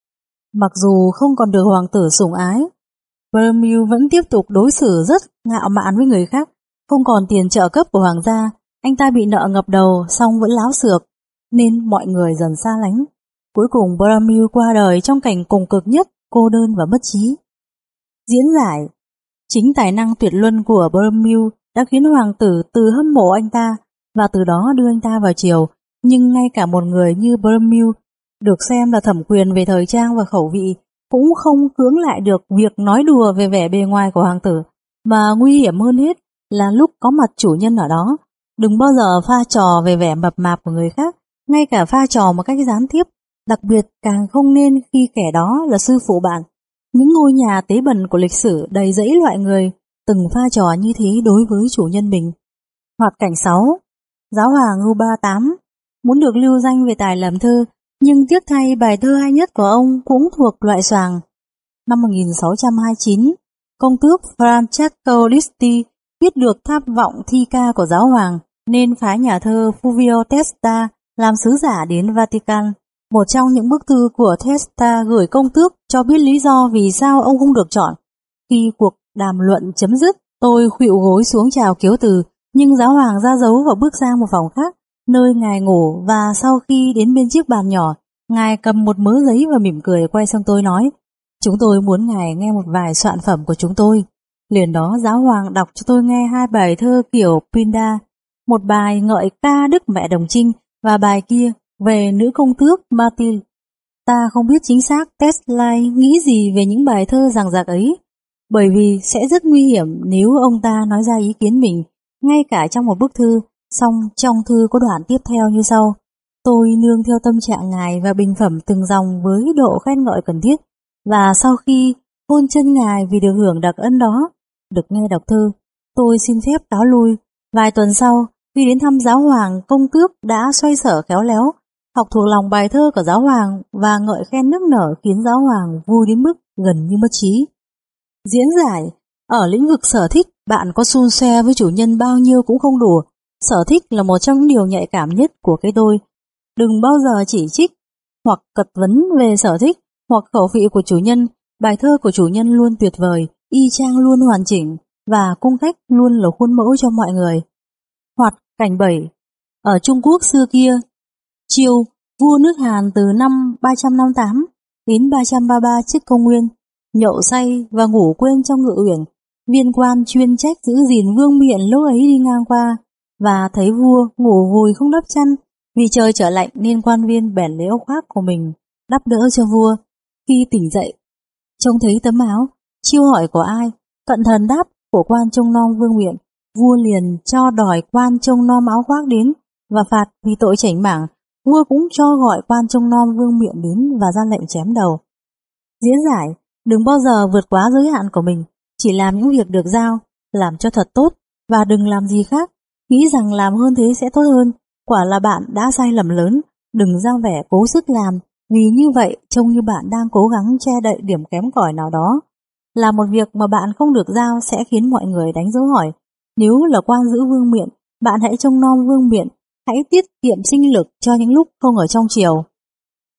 Mặc dù không còn được hoàng tử sủng ái, Bromwell vẫn tiếp tục đối xử rất ngạo mạn với người khác. Không còn tiền trợ cấp của hoàng gia, anh ta bị nợ ngập đầu song vẫn láo xược, nên mọi người dần xa lánh. Cuối cùng Bromwell qua đời trong cảnh cùng cực nhất, cô đơn và mất trí. Diễn giải, chính tài năng tuyệt luân của Bromwell đã khiến hoàng tử từ hâm mộ anh ta và từ đó đưa anh ta vào triều. Nhưng ngay cả một người như Bromwell, được xem là thẩm quyền về thời trang và khẩu vị, cũng không cưỡng lại được việc nói đùa về vẻ bề ngoài của hoàng tử. Mà nguy hiểm hơn hết là lúc có mặt chủ nhân ở đó, đừng bao giờ pha trò về vẻ mập mạp của người khác, ngay cả pha trò một cách gián tiếp, đặc biệt càng không nên khi kẻ đó là sư phụ bạn. Những ngôi nhà tế bần của lịch sử đầy rẫy loại người từng pha trò như thế đối với chủ nhân mình. Hoạt cảnh sáu. Giáo hoàng Louis ba mươi tám muốn được lưu danh về tài làm thơ, nhưng tiếc thay bài thơ hay nhất của ông cũng thuộc loại xoàng. Năm một nghìn sáu trăm hai mươi chín, công tước Francesco Listi biết được tham vọng thi ca của giáo hoàng nên phái nhà thơ Fulvio Testa làm sứ giả đến Vatican. Một trong những bức thư của Testa gửi công tước cho biết lý do vì sao ông không được chọn. Khi cuộc đàm luận chấm dứt, tôi khuỵu gối xuống chào kiếu từ, nhưng giáo hoàng ra dấu và bước sang một phòng khác, nơi ngài ngủ, và sau khi đến bên chiếc bàn nhỏ, ngài cầm một mớ giấy và mỉm cười quay sang tôi nói: "Chúng tôi muốn ngài nghe một vài soạn phẩm của chúng tôi." Liền đó giáo hoàng đọc cho tôi nghe hai bài thơ kiểu Pindar, một bài ngợi ca Đức Mẹ Đồng Trinh và bài kia về nữ công tước Matilde. Ta không biết chính xác Tesla nghĩ gì về những bài thơ dằng dặc ấy, bởi vì sẽ rất nguy hiểm nếu ông ta nói ra ý kiến mình, ngay cả trong một bức thư. Song trong thư có đoạn tiếp theo như sau: "Tôi nương theo tâm trạng ngài và bình phẩm từng dòng với độ khen ngợi cần thiết, và sau khi hôn chân ngài vì được hưởng đặc ân đó, được nghe đọc thơ, tôi xin phép cáo lui." Vài tuần sau, khi đến thăm giáo hoàng, công tước đã xoay sở khéo léo, học thuộc lòng bài thơ của giáo hoàng và ngợi khen nức nở, khiến giáo hoàng vui đến mức gần như mất trí. Diễn giải, ở lĩnh vực sở thích, bạn có xun xoe với chủ nhân bao nhiêu cũng không đủ. Sở thích là một trong những điều nhạy cảm nhất của cái tôi. Đừng bao giờ chỉ trích hoặc cật vấn về sở thích hoặc khẩu vị của chủ nhân. Bài thơ của chủ nhân luôn tuyệt vời, y chang luôn hoàn chỉnh, và cung cách luôn là khuôn mẫu cho mọi người. Hoạt cảnh bảy. Ở Trung Quốc xưa kia, Chiêu, vua nước Hàn từ năm ba trăm năm mươi tám đến ba trăm ba mươi ba trước công nguyên, nhậu say và ngủ quên trong ngự uyển. Viên quan chuyên trách giữ gìn vương miện lúc ấy đi ngang qua và thấy vua ngủ vùi không đắp chăn. Vì trời trở lạnh nên quan viên bèn lấy áo khoác của mình đắp đỡ cho vua. Khi tỉnh dậy, trông thấy tấm áo, Chiêu hỏi của ai, cận thần đáp của quan trông nom vương miện. Vua liền cho đòi quan trông nom áo khoác đến và phạt vì tội chảnh mảng. Vua cũng cho gọi quan trông nom vương miện đến và ra lệnh chém đầu. Diễn giải, đừng bao giờ vượt quá giới hạn của mình, chỉ làm những việc được giao, làm cho thật tốt và đừng làm gì khác. Nghĩ rằng làm hơn thế sẽ tốt hơn, quả là bạn đã sai lầm lớn. Đừng ra vẻ cố sức làm, vì như vậy trông như bạn đang cố gắng che đậy điểm kém cỏi nào đó. Làm một việc mà bạn không được giao sẽ khiến mọi người đánh dấu hỏi. Nếu là quan giữ vương miện, bạn hãy trông nom vương miện, hãy tiết kiệm sinh lực cho những lúc không ở trong triều.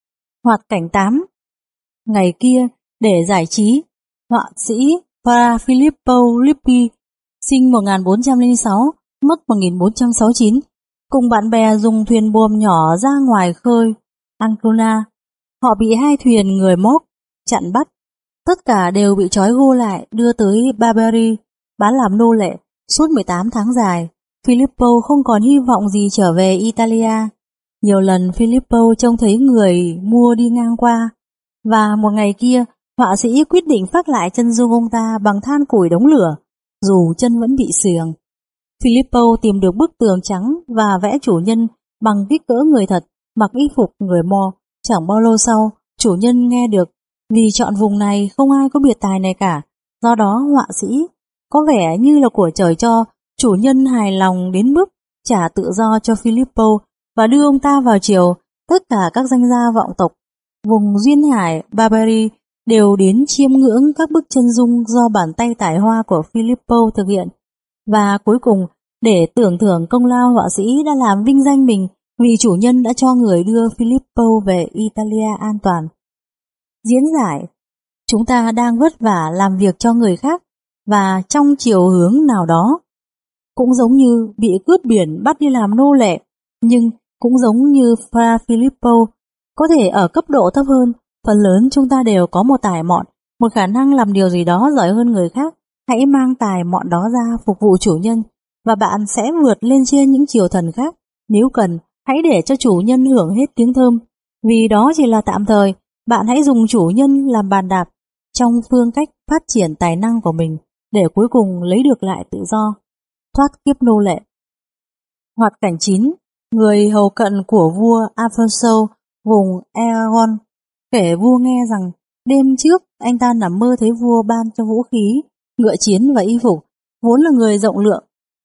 Hoạt cảnh tám. Ngày kia, để giải trí, họa sĩ Fra Filippo Lippi sinh một nghìn bốn trăm lẻ sáu, mất một nghìn bốn trăm sáu mươi chín, cùng bạn bè dùng thuyền buồm nhỏ ra ngoài khơi Ancona. Họ bị hai thuyền người Móc chặn bắt. Tất cả đều bị trói gô lại đưa tới Barbary, bán làm nô lệ suốt mười tám tháng dài. Filippo không còn hy vọng gì trở về Italia. Nhiều lần Filippo trông thấy người mua đi ngang qua, và một ngày kia, họa sĩ quyết định phác lại chân dung ông ta bằng than củi đống lửa, dù chân vẫn bị sườn. Filippo tìm được bức tường trắng và vẽ chủ nhân bằng kích cỡ người thật, mặc y phục người Mo. Chẳng bao lâu sau, chủ nhân nghe được, vì chọn vùng này không ai có biệt tài này cả, do đó họa sĩ có vẻ như là của trời cho. Chủ nhân hài lòng đến mức trả tự do cho Filippo và đưa ông ta vào triều. Tất cả các danh gia vọng tộc vùng duyên hải Barbary đều đến chiêm ngưỡng các bức chân dung do bàn tay tài hoa của Filippo thực hiện. Và cuối cùng, để tưởng thưởng công lao họa sĩ đã làm vinh danh mình, vì chủ nhân đã cho người đưa Filippo về Italia an toàn. Diễn giải: chúng ta đang vất vả làm việc cho người khác, và trong chiều hướng nào đó, cũng giống như bị cướp biển bắt đi làm nô lệ, nhưng cũng giống như Fra Filippo, có thể ở cấp độ thấp hơn, phần lớn chúng ta đều có một tài mọn, một khả năng làm điều gì đó giỏi hơn người khác. Hãy mang tài mọn đó ra phục vụ chủ nhân, và bạn sẽ vượt lên trên những triều thần khác. Nếu cần, hãy để cho chủ nhân hưởng hết tiếng thơm, vì đó chỉ là tạm thời. Bạn hãy dùng chủ nhân làm bàn đạp trong phương cách phát triển tài năng của mình, để cuối cùng lấy được lại tự do, thoát kiếp nô lệ. Hoạt cảnh chín. Người hầu cận của vua Alfonso vùng Aragon kể vua nghe rằng đêm trước anh ta nằm mơ thấy vua ban cho vũ khí, ngựa chiến và y phục. Vốn là người rộng lượng,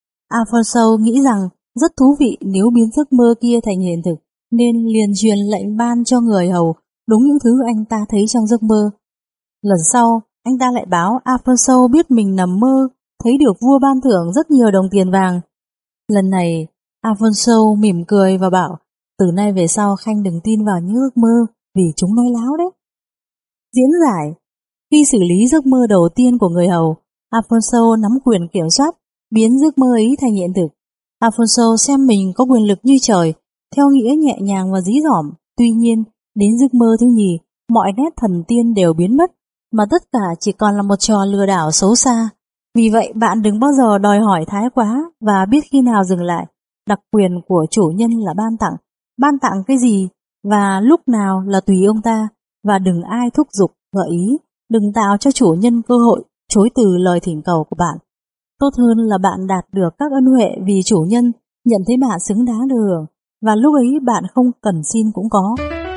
Alfonso nghĩ rằng rất thú vị nếu biến giấc mơ kia thành hiện thực, nên liền truyền lệnh ban cho người hầu đúng những thứ anh ta thấy trong giấc mơ. Lần sau, anh ta lại báo Alfonso biết mình nằm mơ thấy được vua ban thưởng rất nhiều đồng tiền vàng. Lần này, Alfonso mỉm cười và bảo, từ nay về sau Khanh đừng tin vào những ước mơ, vì chúng nói láo đấy. Diễn giải: khi xử lý giấc mơ đầu tiên của người hầu, Alfonso nắm quyền kiểm soát, biến giấc mơ ấy thành hiện thực. Alfonso xem mình có quyền lực như trời, theo nghĩa nhẹ nhàng và dí dỏm. Tuy nhiên, đến giấc mơ thứ nhì, mọi nét thần tiên đều biến mất, mà tất cả chỉ còn là một trò lừa đảo xấu xa. Vì vậy, bạn đừng bao giờ đòi hỏi thái quá và biết khi nào dừng lại. Đặc quyền của chủ nhân là ban tặng, ban tặng cái gì và lúc nào là tùy ông ta, và đừng ai thúc giục, gợi ý, đừng tạo cho chủ nhân cơ hội chối từ lời thỉnh cầu của bạn. Tốt hơn là bạn đạt được các ân huệ vì chủ nhân nhận thấy bạn xứng đáng được hưởng, và lúc ấy bạn không cần xin cũng có.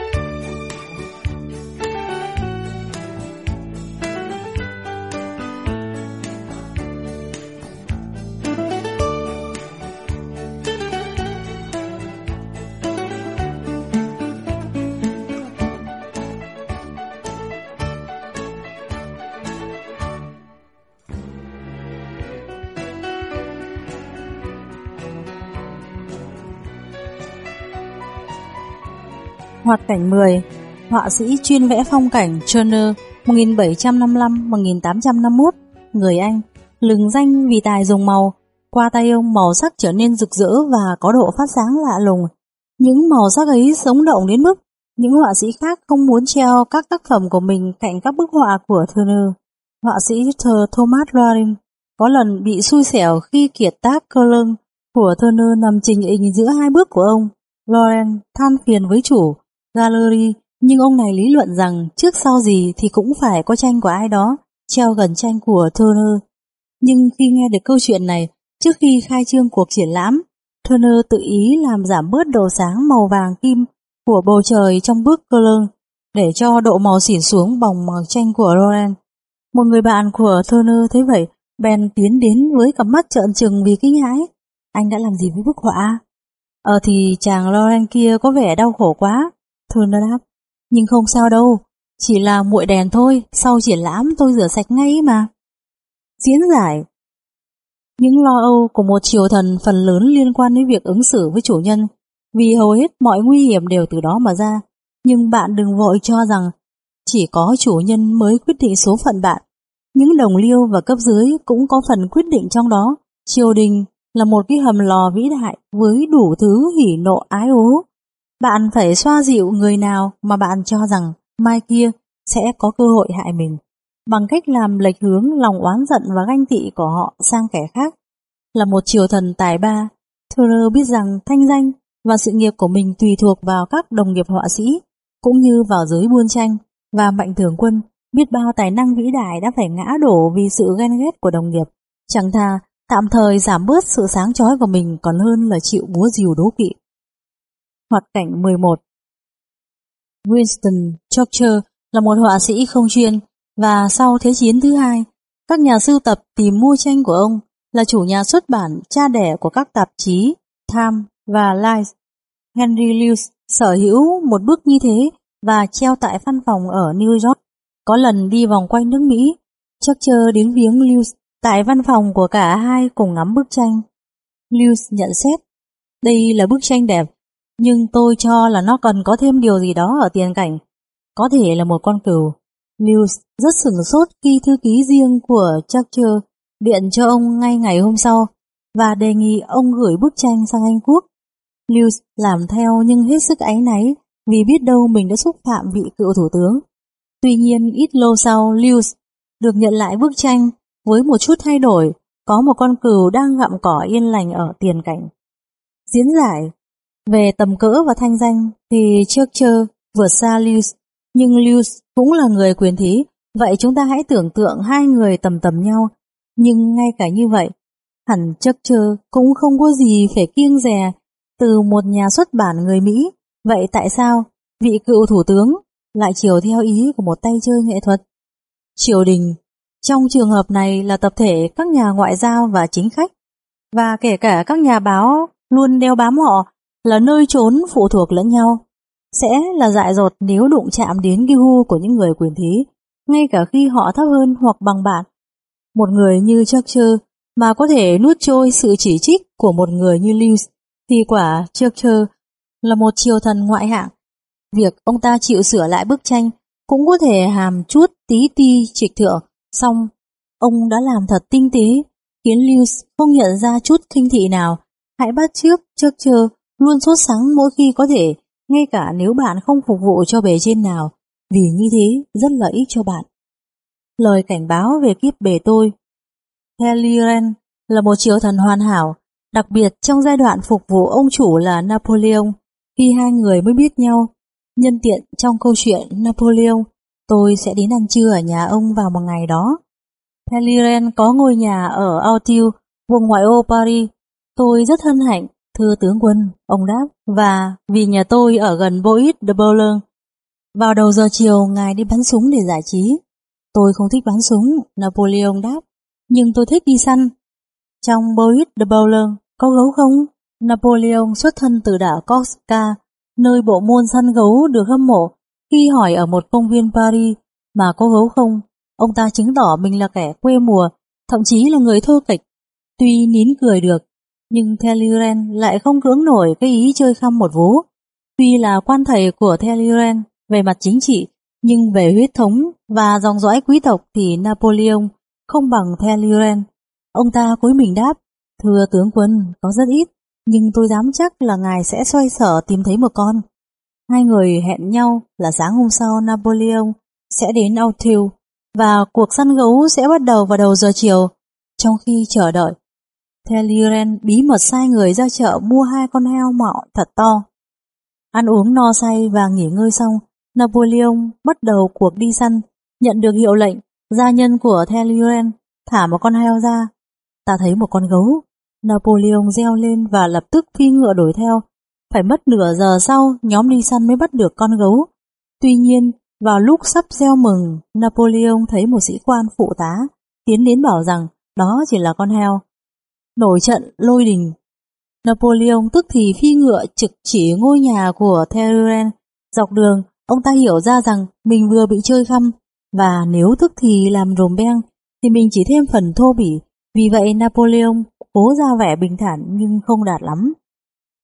Hoạt cảnh mười. Họa sĩ chuyên vẽ phong cảnh Turner một nghìn bảy trăm năm mươi lăm đến một nghìn tám trăm năm mươi mốt, người Anh, lừng danh vì tài dùng màu. Qua tay ông, màu sắc trở nên rực rỡ và có độ phát sáng lạ lùng. Những màu sắc ấy sống động đến mức những họa sĩ khác không muốn treo các tác phẩm của mình cạnh các bức họa của Turner. Họa sĩ Thomas Lawrence có lần bị xui xẻo khi kiệt tác Cologne của Turner nằm trình hình giữa hai bức của ông. Lawrence than phiền với chủ gallery, nhưng ông này lý luận rằng trước sau gì thì cũng phải có tranh của ai đó treo gần tranh của Turner. Nhưng khi nghe được câu chuyện này, trước khi khai trương cuộc triển lãm, Turner tự ý làm giảm bớt độ sáng màu vàng kim của bầu trời trong bức Cologne để cho độ màu xỉn xuống bằng màu tranh của Lawrence. Một người bạn của Turner thấy vậy, bèn tiến đến với cặp mắt trợn trừng vì kinh hãi. Anh đã làm gì với bức họa? Ờ thì chàng Lawrence kia có vẻ đau khổ quá, Turner đáp. Nhưng không sao đâu, chỉ là muội đèn thôi, sau triển lãm tôi rửa sạch ngay mà. Diễn giải: những lo âu của một triều thần phần lớn liên quan đến việc ứng xử với chủ nhân, vì hầu hết mọi nguy hiểm đều từ đó mà ra. Nhưng bạn đừng vội cho rằng chỉ có chủ nhân mới quyết định số phận bạn. Những đồng liêu và cấp dưới cũng có phần quyết định trong đó. Triều đình là một cái hầm lò vĩ đại với đủ thứ hỉ nộ ái ố. Bạn phải xoa dịu người nào mà bạn cho rằng mai kia sẽ có cơ hội hại mình, bằng cách làm lệch hướng lòng oán giận và ganh tị của họ sang kẻ khác. Là một triều thần tài ba, Thoreau biết rằng thanh danh và sự nghiệp của mình tùy thuộc vào các đồng nghiệp họa sĩ, cũng như vào giới buôn tranh, và Mạnh Thường Quân biết bao tài năng vĩ đại đã phải ngã đổ vì sự ghen ghét của đồng nghiệp. Chẳng thà tạm thời giảm bớt sự sáng chói của mình còn hơn là chịu búa rìu đố kỵ. Hoạt cảnh mười một. Winston Churchill là một họa sĩ không chuyên, và sau Thế chiến thứ hai, các nhà sưu tập tìm mua tranh của ông. Là chủ nhà xuất bản cha đẻ của các tạp chí Time và Life. Henry Lewes sở hữu một bức như thế và treo tại văn phòng ở New York. Có lần đi vòng quanh nước Mỹ, Churchill đến viếng Lewes tại văn phòng của cả hai cùng ngắm bức tranh. Lewes nhận xét, đây là bức tranh đẹp, nhưng tôi cho là nó cần có thêm điều gì đó ở tiền cảnh. Có thể là một con cừu. Lewes rất sửng sốt khi thư ký riêng của Churchill điện cho ông ngay ngày hôm sau và đề nghị ông gửi bức tranh sang Anh Quốc. Lewes làm theo nhưng hết sức áy náy vì biết đâu mình đã xúc phạm vị cựu thủ tướng. Tuy nhiên ít lâu sau, Lewes được nhận lại bức tranh với một chút thay đổi, có một con cừu đang gặm cỏ yên lành ở tiền cảnh. Diễn giải về tầm cỡ và thanh danh thì Churchill vượt xa Lewes, nhưng Lewes cũng là người quyền thế, vậy chúng ta hãy tưởng tượng hai người tầm tầm nhau. Nhưng ngay cả như vậy, hẳn Churchill cũng không có gì phải kiêng dè từ một nhà xuất bản người Mỹ. Vậy tại sao vị cựu thủ tướng lại chiều theo ý của một tay chơi nghệ thuật? Triều đình trong trường hợp này là tập thể các nhà ngoại giao và chính khách, và kể cả các nhà báo luôn đeo bám họ, là nơi trốn phụ thuộc lẫn nhau, sẽ là dại dột nếu đụng chạm đến cái gu của những người quyền thế, ngay cả khi họ thấp hơn hoặc bằng bạn. Một người như Churchill mà có thể nuốt trôi sự chỉ trích của một người như Lewes thì quả Churchill là một triều thần ngoại hạng. Việc ông ta chịu sửa lại bức tranh cũng có thể hàm chút tí ti trịch thượng, song ông đã làm thật tinh tế, khiến Lewes không nhận ra chút khinh thị nào. Hãy bắt chước Churchill luôn sốt sắng mỗi khi có thể, ngay cả nếu bạn không phục vụ cho bề trên nào, vì như thế rất lợi ích cho bạn. Lời cảnh báo về kiếp bề tôi. Talleyrand là một triều thần hoàn hảo, đặc biệt trong giai đoạn phục vụ ông chủ là Napoleon, khi hai người mới biết nhau. Nhân tiện trong câu chuyện Napoleon, tôi sẽ đến ăn trưa ở nhà ông vào một ngày đó. Talleyrand có ngôi nhà ở Auteuil, vùng ngoại ô Paris. Tôi rất hân hạnh, thưa tướng quân, ông đáp, và vì nhà tôi ở gần Bois de Boulogne. Vào đầu giờ chiều, ngài đi bắn súng để giải trí. Tôi không thích bắn súng, Napoleon đáp, nhưng tôi thích đi săn. Trong Bois de Boulogne có gấu không? Napoleon xuất thân từ đảo Corsica, nơi bộ môn săn gấu được hâm mộ. Khi hỏi ở một công viên Paris mà có gấu không, ông ta chứng tỏ mình là kẻ quê mùa, thậm chí là người thô kệch. Tuy nín cười được, nhưng Talleyrand lại không cưỡng nổi cái ý chơi khăm một vố. Tuy là quan thầy của Talleyrand về mặt chính trị, nhưng về huyết thống và dòng dõi quý tộc thì Napoleon không bằng Talleyrand. Ông ta cúi mình đáp, thưa tướng quân, có rất ít, nhưng tôi dám chắc là ngài sẽ xoay sở tìm thấy một con. Hai người hẹn nhau là sáng hôm sau Napoleon sẽ đến Auteuil, và cuộc săn gấu sẽ bắt đầu vào đầu giờ chiều. Trong khi chờ đợi, Talleyrand bí mật sai người ra chợ mua hai con heo mọ thật to. Ăn uống no say và nghỉ ngơi xong, Napoleon bắt đầu cuộc đi săn. Nhận được hiệu lệnh, gia nhân của Talleyrand thả một con heo ra. Ta thấy một con gấu. Napoleon reo lên và lập tức phi ngựa đuổi theo. Phải mất nửa giờ sau, nhóm đi săn mới bắt được con gấu. Tuy nhiên, vào lúc sắp reo mừng, Napoleon thấy một sĩ quan phụ tá tiến đến bảo rằng đó chỉ là con heo. Nổi trận lôi đình, Napoleon tức thì phi ngựa trực chỉ ngôi nhà của Talleyrand. Dọc đường, ông ta hiểu ra rằng mình vừa bị chơi khăm, và nếu tức thì làm rồm beng thì mình chỉ thêm phần thô bỉ. Vì vậy Napoleon cố ra vẻ bình thản nhưng không đạt lắm.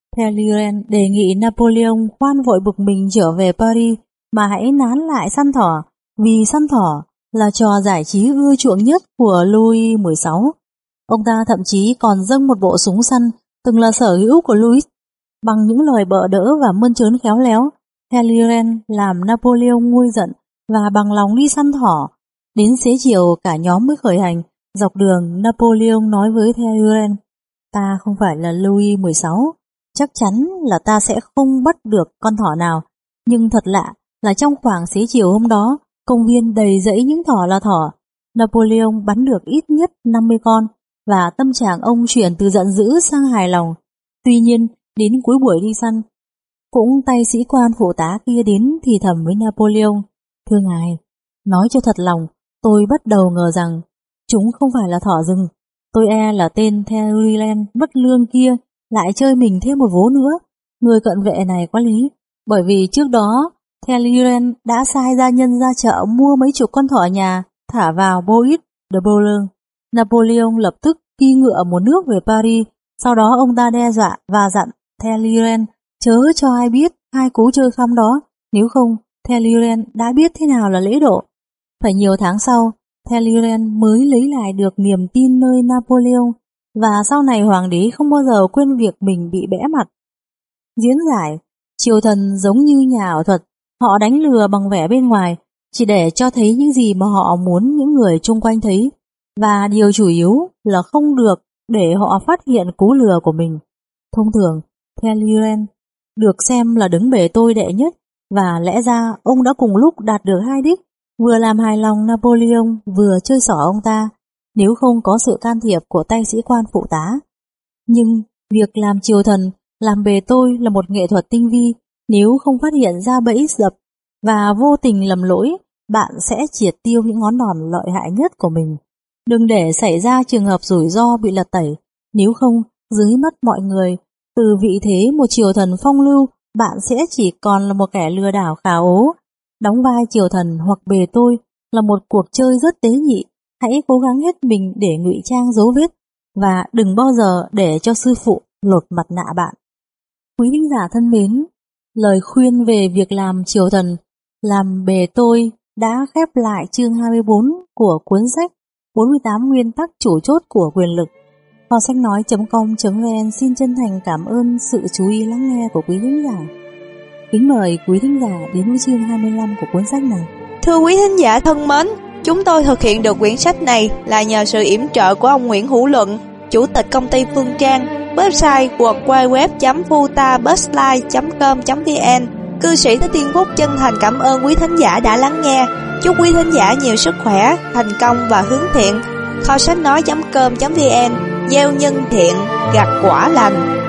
Talleyrand đề nghị Napoleon khoan vội bực mình trở về Paris mà hãy nán lại săn thỏ, vì săn thỏ là trò giải trí ưa chuộng nhất của Louis mười sáu. Ông ta thậm chí còn dâng một bộ súng săn từng là sở hữu của Louis. Bằng những lời bợ đỡ và mơn trớn khéo léo, Talleyrand làm Napoleon nguôi giận và bằng lòng đi săn thỏ. Đến xế chiều cả nhóm mới khởi hành. Dọc đường, Napoleon nói với Talleyrand: "Ta không phải là Louis mười sáu, chắc chắn là ta sẽ không bắt được con thỏ nào. Nhưng thật lạ là trong khoảng xế chiều hôm đó, công viên đầy rẫy những thỏ là thỏ. Napoleon bắn được ít nhất năm mươi con, và tâm trạng ông chuyển từ giận dữ sang hài lòng. Tuy nhiên, đến cuối buổi đi săn, cũng tay sĩ quan phụ tá kia đến thì thầm với Napoleon: "Thưa ngài, nói cho thật lòng, tôi bắt đầu ngờ rằng chúng không phải là thỏ rừng. Tôi e là tên Talleyrand bất lương kia lại chơi mình thêm một vố nữa. Người cận vệ này có lý, bởi vì trước đó Talleyrand đã sai gia nhân ra chợ mua mấy chục con thỏ nhà thả vào Bois de Boulogne." Napoleon lập tức phi ngựa một nước về Paris. Sau đó ông ta đe dọa và dặn Talleyrand chớ cho ai biết hai cú chơi khăm đó, nếu không Talleyrand đã biết thế nào là lễ độ. Phải nhiều tháng sau, Talleyrand mới lấy lại được niềm tin nơi Napoleon, và sau này hoàng đế không bao giờ quên việc mình bị bẽ mặt. Diễn giải, triều thần giống như nhà ảo thuật, họ đánh lừa bằng vẻ bên ngoài, chỉ để cho thấy những gì mà họ muốn những người chung quanh thấy, và điều chủ yếu là không được để họ phát hiện cú lừa của mình. Thông thường, Talleyrand được xem là đứng bề tôi đệ nhất, và lẽ ra ông đã cùng lúc đạt được hai đích, vừa làm hài lòng Napoleon, vừa chơi xỏ ông ta, nếu không có sự can thiệp của tay sĩ quan phụ tá. Nhưng việc làm triều thần, làm bề tôi là một nghệ thuật tinh vi, nếu không phát hiện ra bẫy dập và vô tình lầm lỗi, bạn sẽ triệt tiêu những ngón đòn lợi hại nhất của mình. Đừng để xảy ra trường hợp rủi ro bị lật tẩy, nếu không, dưới mắt mọi người, từ vị thế một triều thần phong lưu, bạn sẽ chỉ còn là một kẻ lừa đảo khả ố. Đóng vai triều thần hoặc bề tôi là một cuộc chơi rất tế nhị. Hãy cố gắng hết mình để ngụy trang dấu vết, và đừng bao giờ để cho sư phụ lột mặt nạ bạn. Quý thính giả thân mến, lời khuyên về việc làm triều thần, làm bề tôi đã khép lại chương hai mươi bốn của cuốn sách bốn mươi tám nguyên tắc chủ chốt của quyền lực. Kho sách nói chấm com chấm vn xin chân thành cảm ơn sự chú ý lắng nghe của quý thính giả. Kính mời quý thính giả đến với chương hai mươi lăm của cuốn sách này. Thưa quý thính giả thân mến, chúng tôi thực hiện được quyển sách này là nhờ sự yểm trợ của ông Nguyễn Hữu Luận, chủ tịch công ty Phương Trang, website w w w chấm futabusline chấm com chấm vn. Cư sĩ Thích Thiên Phúc chân thành cảm ơn quý thính giả đã lắng nghe. Chúc quý thính giả nhiều sức khỏe, thành công và hướng thiện. Kho sách nói chấm com chấm vn, gieo nhân thiện, gặt quả lành.